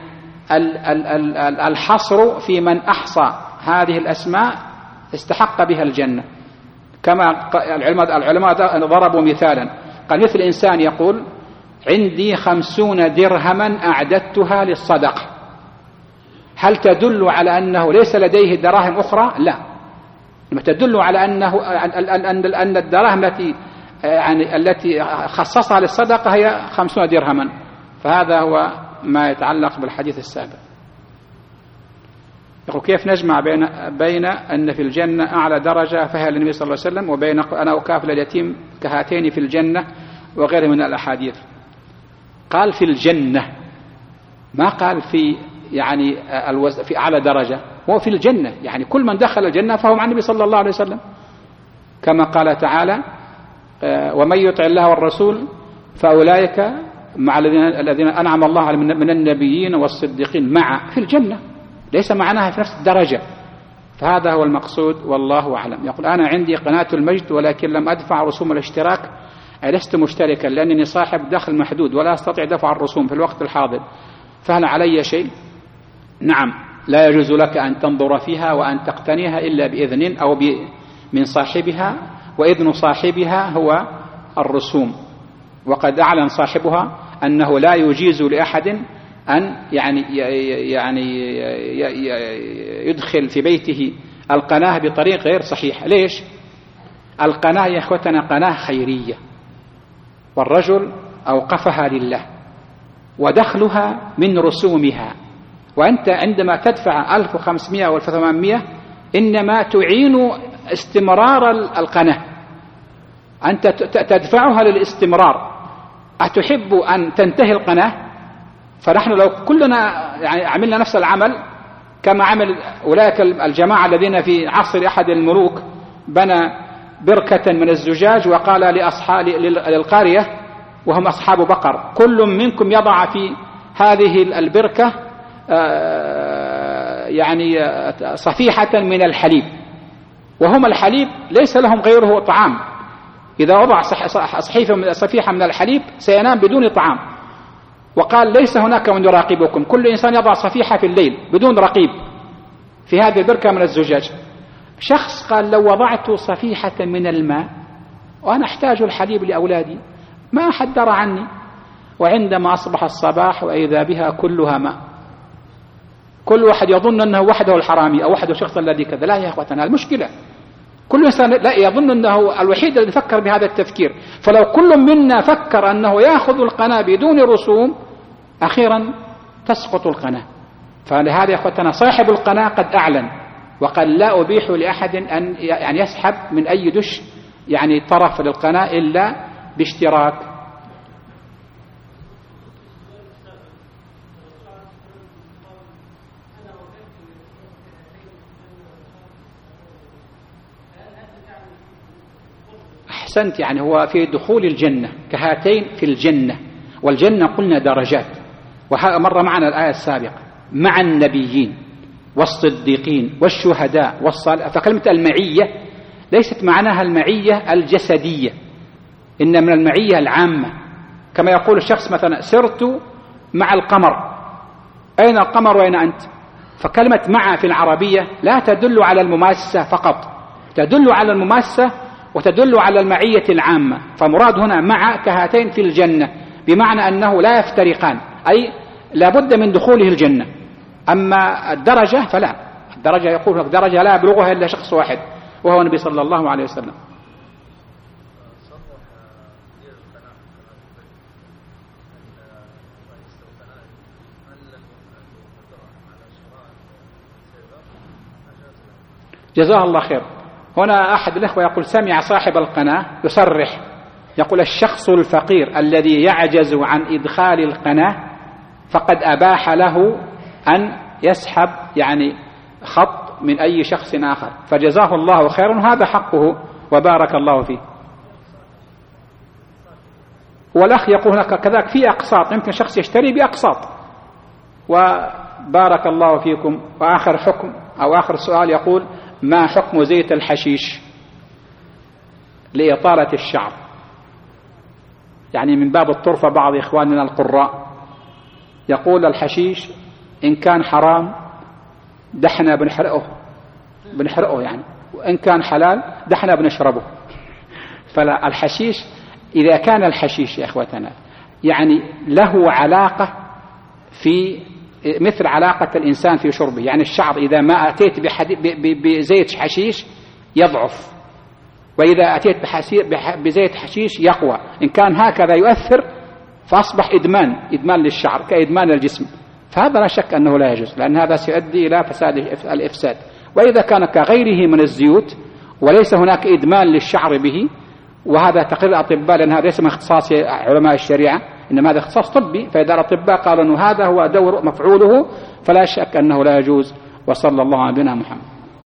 الحصر في من أحصى هذه الأسماء استحق بها الجنة. كما العلماء ضربوا مثالا، قال مثل إنسان يقول عندي 50 درهما أعددتها للصدقة، هل تدل على أنه ليس لديه دراهم أخرى؟ لا، تدل على أن الدراهم التي خصصها للصدقة هي 50 درهما. فهذا هو ما يتعلق بالحديث السابق. يقول كيف نجمع بين أن في الجنة أعلى درجة فهي للنبي صلى الله عليه وسلم وبين أنا وكافل اليتيم كهاتين في الجنة وغيره من الأحاديث؟ قال في الجنة، ما قال في يعني في أعلى درجة، هو في الجنة، يعني كل من دخل الجنة فهو مع النبي صلى الله عليه وسلم، كما قال تعالى ومن يطع الله والرسول فأولئك مع الذين أنعم الله عليهم من النبيين والصديقين مع في الجنة، ليس معناها في نفس الدرجة. فهذا هو المقصود والله أعلم. يقول أنا عندي قناة المجد ولكن لم أدفع رسوم الاشتراك، لست مشتركا لأنني صاحب دخل محدود ولا أستطيع دفع الرسوم في الوقت الحاضر، فهل علي شيء؟ نعم، لا يجوز لك أن تنظر فيها وأن تقتنيها إلا بإذن أو من صاحبها، وإذن صاحبها هو الرسوم. وقد أعلن صاحبها أنه لا يجيز لأحد أن يعني يدخل في بيته القناة بطريق غير صحيح. ليش؟ القناة يا أخوتنا قناة خيرية، والرجل أوقفها لله ودخلها من رسومها، وأنت عندما تدفع 1500 أو 1800 إنما تعين استمرار القناة، أنت تدفعها للاستمرار. أتحب أن تنتهي القناة؟ فنحن لو كلنا يعني عملنا نفس العمل كما عمل أولئك الجماعة الذين في عصر أحد الملوك بنى بركة من الزجاج وقال للقرية وهم أصحاب بقر كل منكم يضع في هذه البركة يعني صفيحة من الحليب، وهم الحليب ليس لهم غيره طعام، إذا وضع صفيحة من الحليب سينام بدون طعام. وقال ليس هناك من يراقبكم، كل إنسان يضع صفيحة في الليل بدون رقيب في هذه البركة من الزجاج. شخص قال لو وضعت صفيحة من الماء وأنا أحتاج الحليب لأولادي ما أحد درى عني، وعندما أصبح الصباح وإذا بها كلها ماء، كل واحد يظن أنه وحده الحرامي أو وحده الشخص الذي كذا. لا يا أخوتنا، المشكلة كل إنسان لا يظن أنه الوحيد الذي فكر بهذا التفكير. فلو كل منا فكر أنه يأخذ القناة بدون رسوم أخيرا تسقط القناة. فلهذا يا أخوتنا صاحب القناة قد أعلن وقال لا أبيح لأحد أن يعني يسحب من أي دش يعني طرف للقناة إلا باشتراك. أحسنت، يعني هو في دخول الجنة كهاتين في الجنة، والجنة قلنا درجات، وهذا مر معنا الآية السابقة مع النبيين والصديقين والشهداء والصالحين. فكلمة المعية ليست معناها المعية الجسدية، إن من المعية العامة، كما يقول الشخص مثلا سرت مع القمر، أين القمر وأين أنت؟ فكلمة مع في العربية لا تدل على المماسة فقط، تدل على المماسة وتدل على المعية العامة. فمراد هنا مع كهاتين في الجنة، بمعنى أنه لا يفترقان، أي لا بد من دخوله الجنة. أما الدرجة فلا، الدرجة يقول لك درجة لا يبلغها إلا شخص واحد وهو النبي صلى الله عليه وسلم. جزاه الله خير. هنا أحد الأخوة يقول سمع صاحب القناة يصرح، يقول الشخص الفقير الذي يعجز عن إدخال القناة فقد أباح له أن يسحب يعني خط من أي شخص آخر، فجزاه الله خيرا، هذا حقه وبارك الله فيه. والأخ يقول هناك كذلك في أقساط، يمكن شخص يشتري بأقساط، وبارك الله فيكم. وآخر حكم أو آخر سؤال يقول ما حكم زيت الحشيش لإطالة الشعر؟ يعني من باب الطرفة بعض إخواننا القراء يقول الحشيش إن كان حرام دحنا بنحرقه يعني، وإن كان حلال دحنا بنشربه. فلا، الحشيش إذا كان الحشيش يا إخوتنا يعني له علاقة في مثل علاقة الإنسان في شربه، يعني الشعر إذا ما أتيت بزيت حشيش يضعف، وإذا أتيت بزيت حشيش يقوى. إن كان هكذا يؤثر فأصبح إدمان للشعر كإدمان الجسم، فهذا لا شك أنه لا يجوز، لأن هذا سيؤدي إلى فساد الإفساد. وإذا كان كغيره من الزيوت وليس هناك إدمان للشعر به، وهذا تقرير الأطباء، لأن هذا ليس من اختصاص علماء الشريعة، إنما هذا اختصاص طبي، فإذا الأطباء قالوا أنه هذا هو دور مفعوله فلا شك أنه لا يجوز. وصلى الله على نبينا محمد.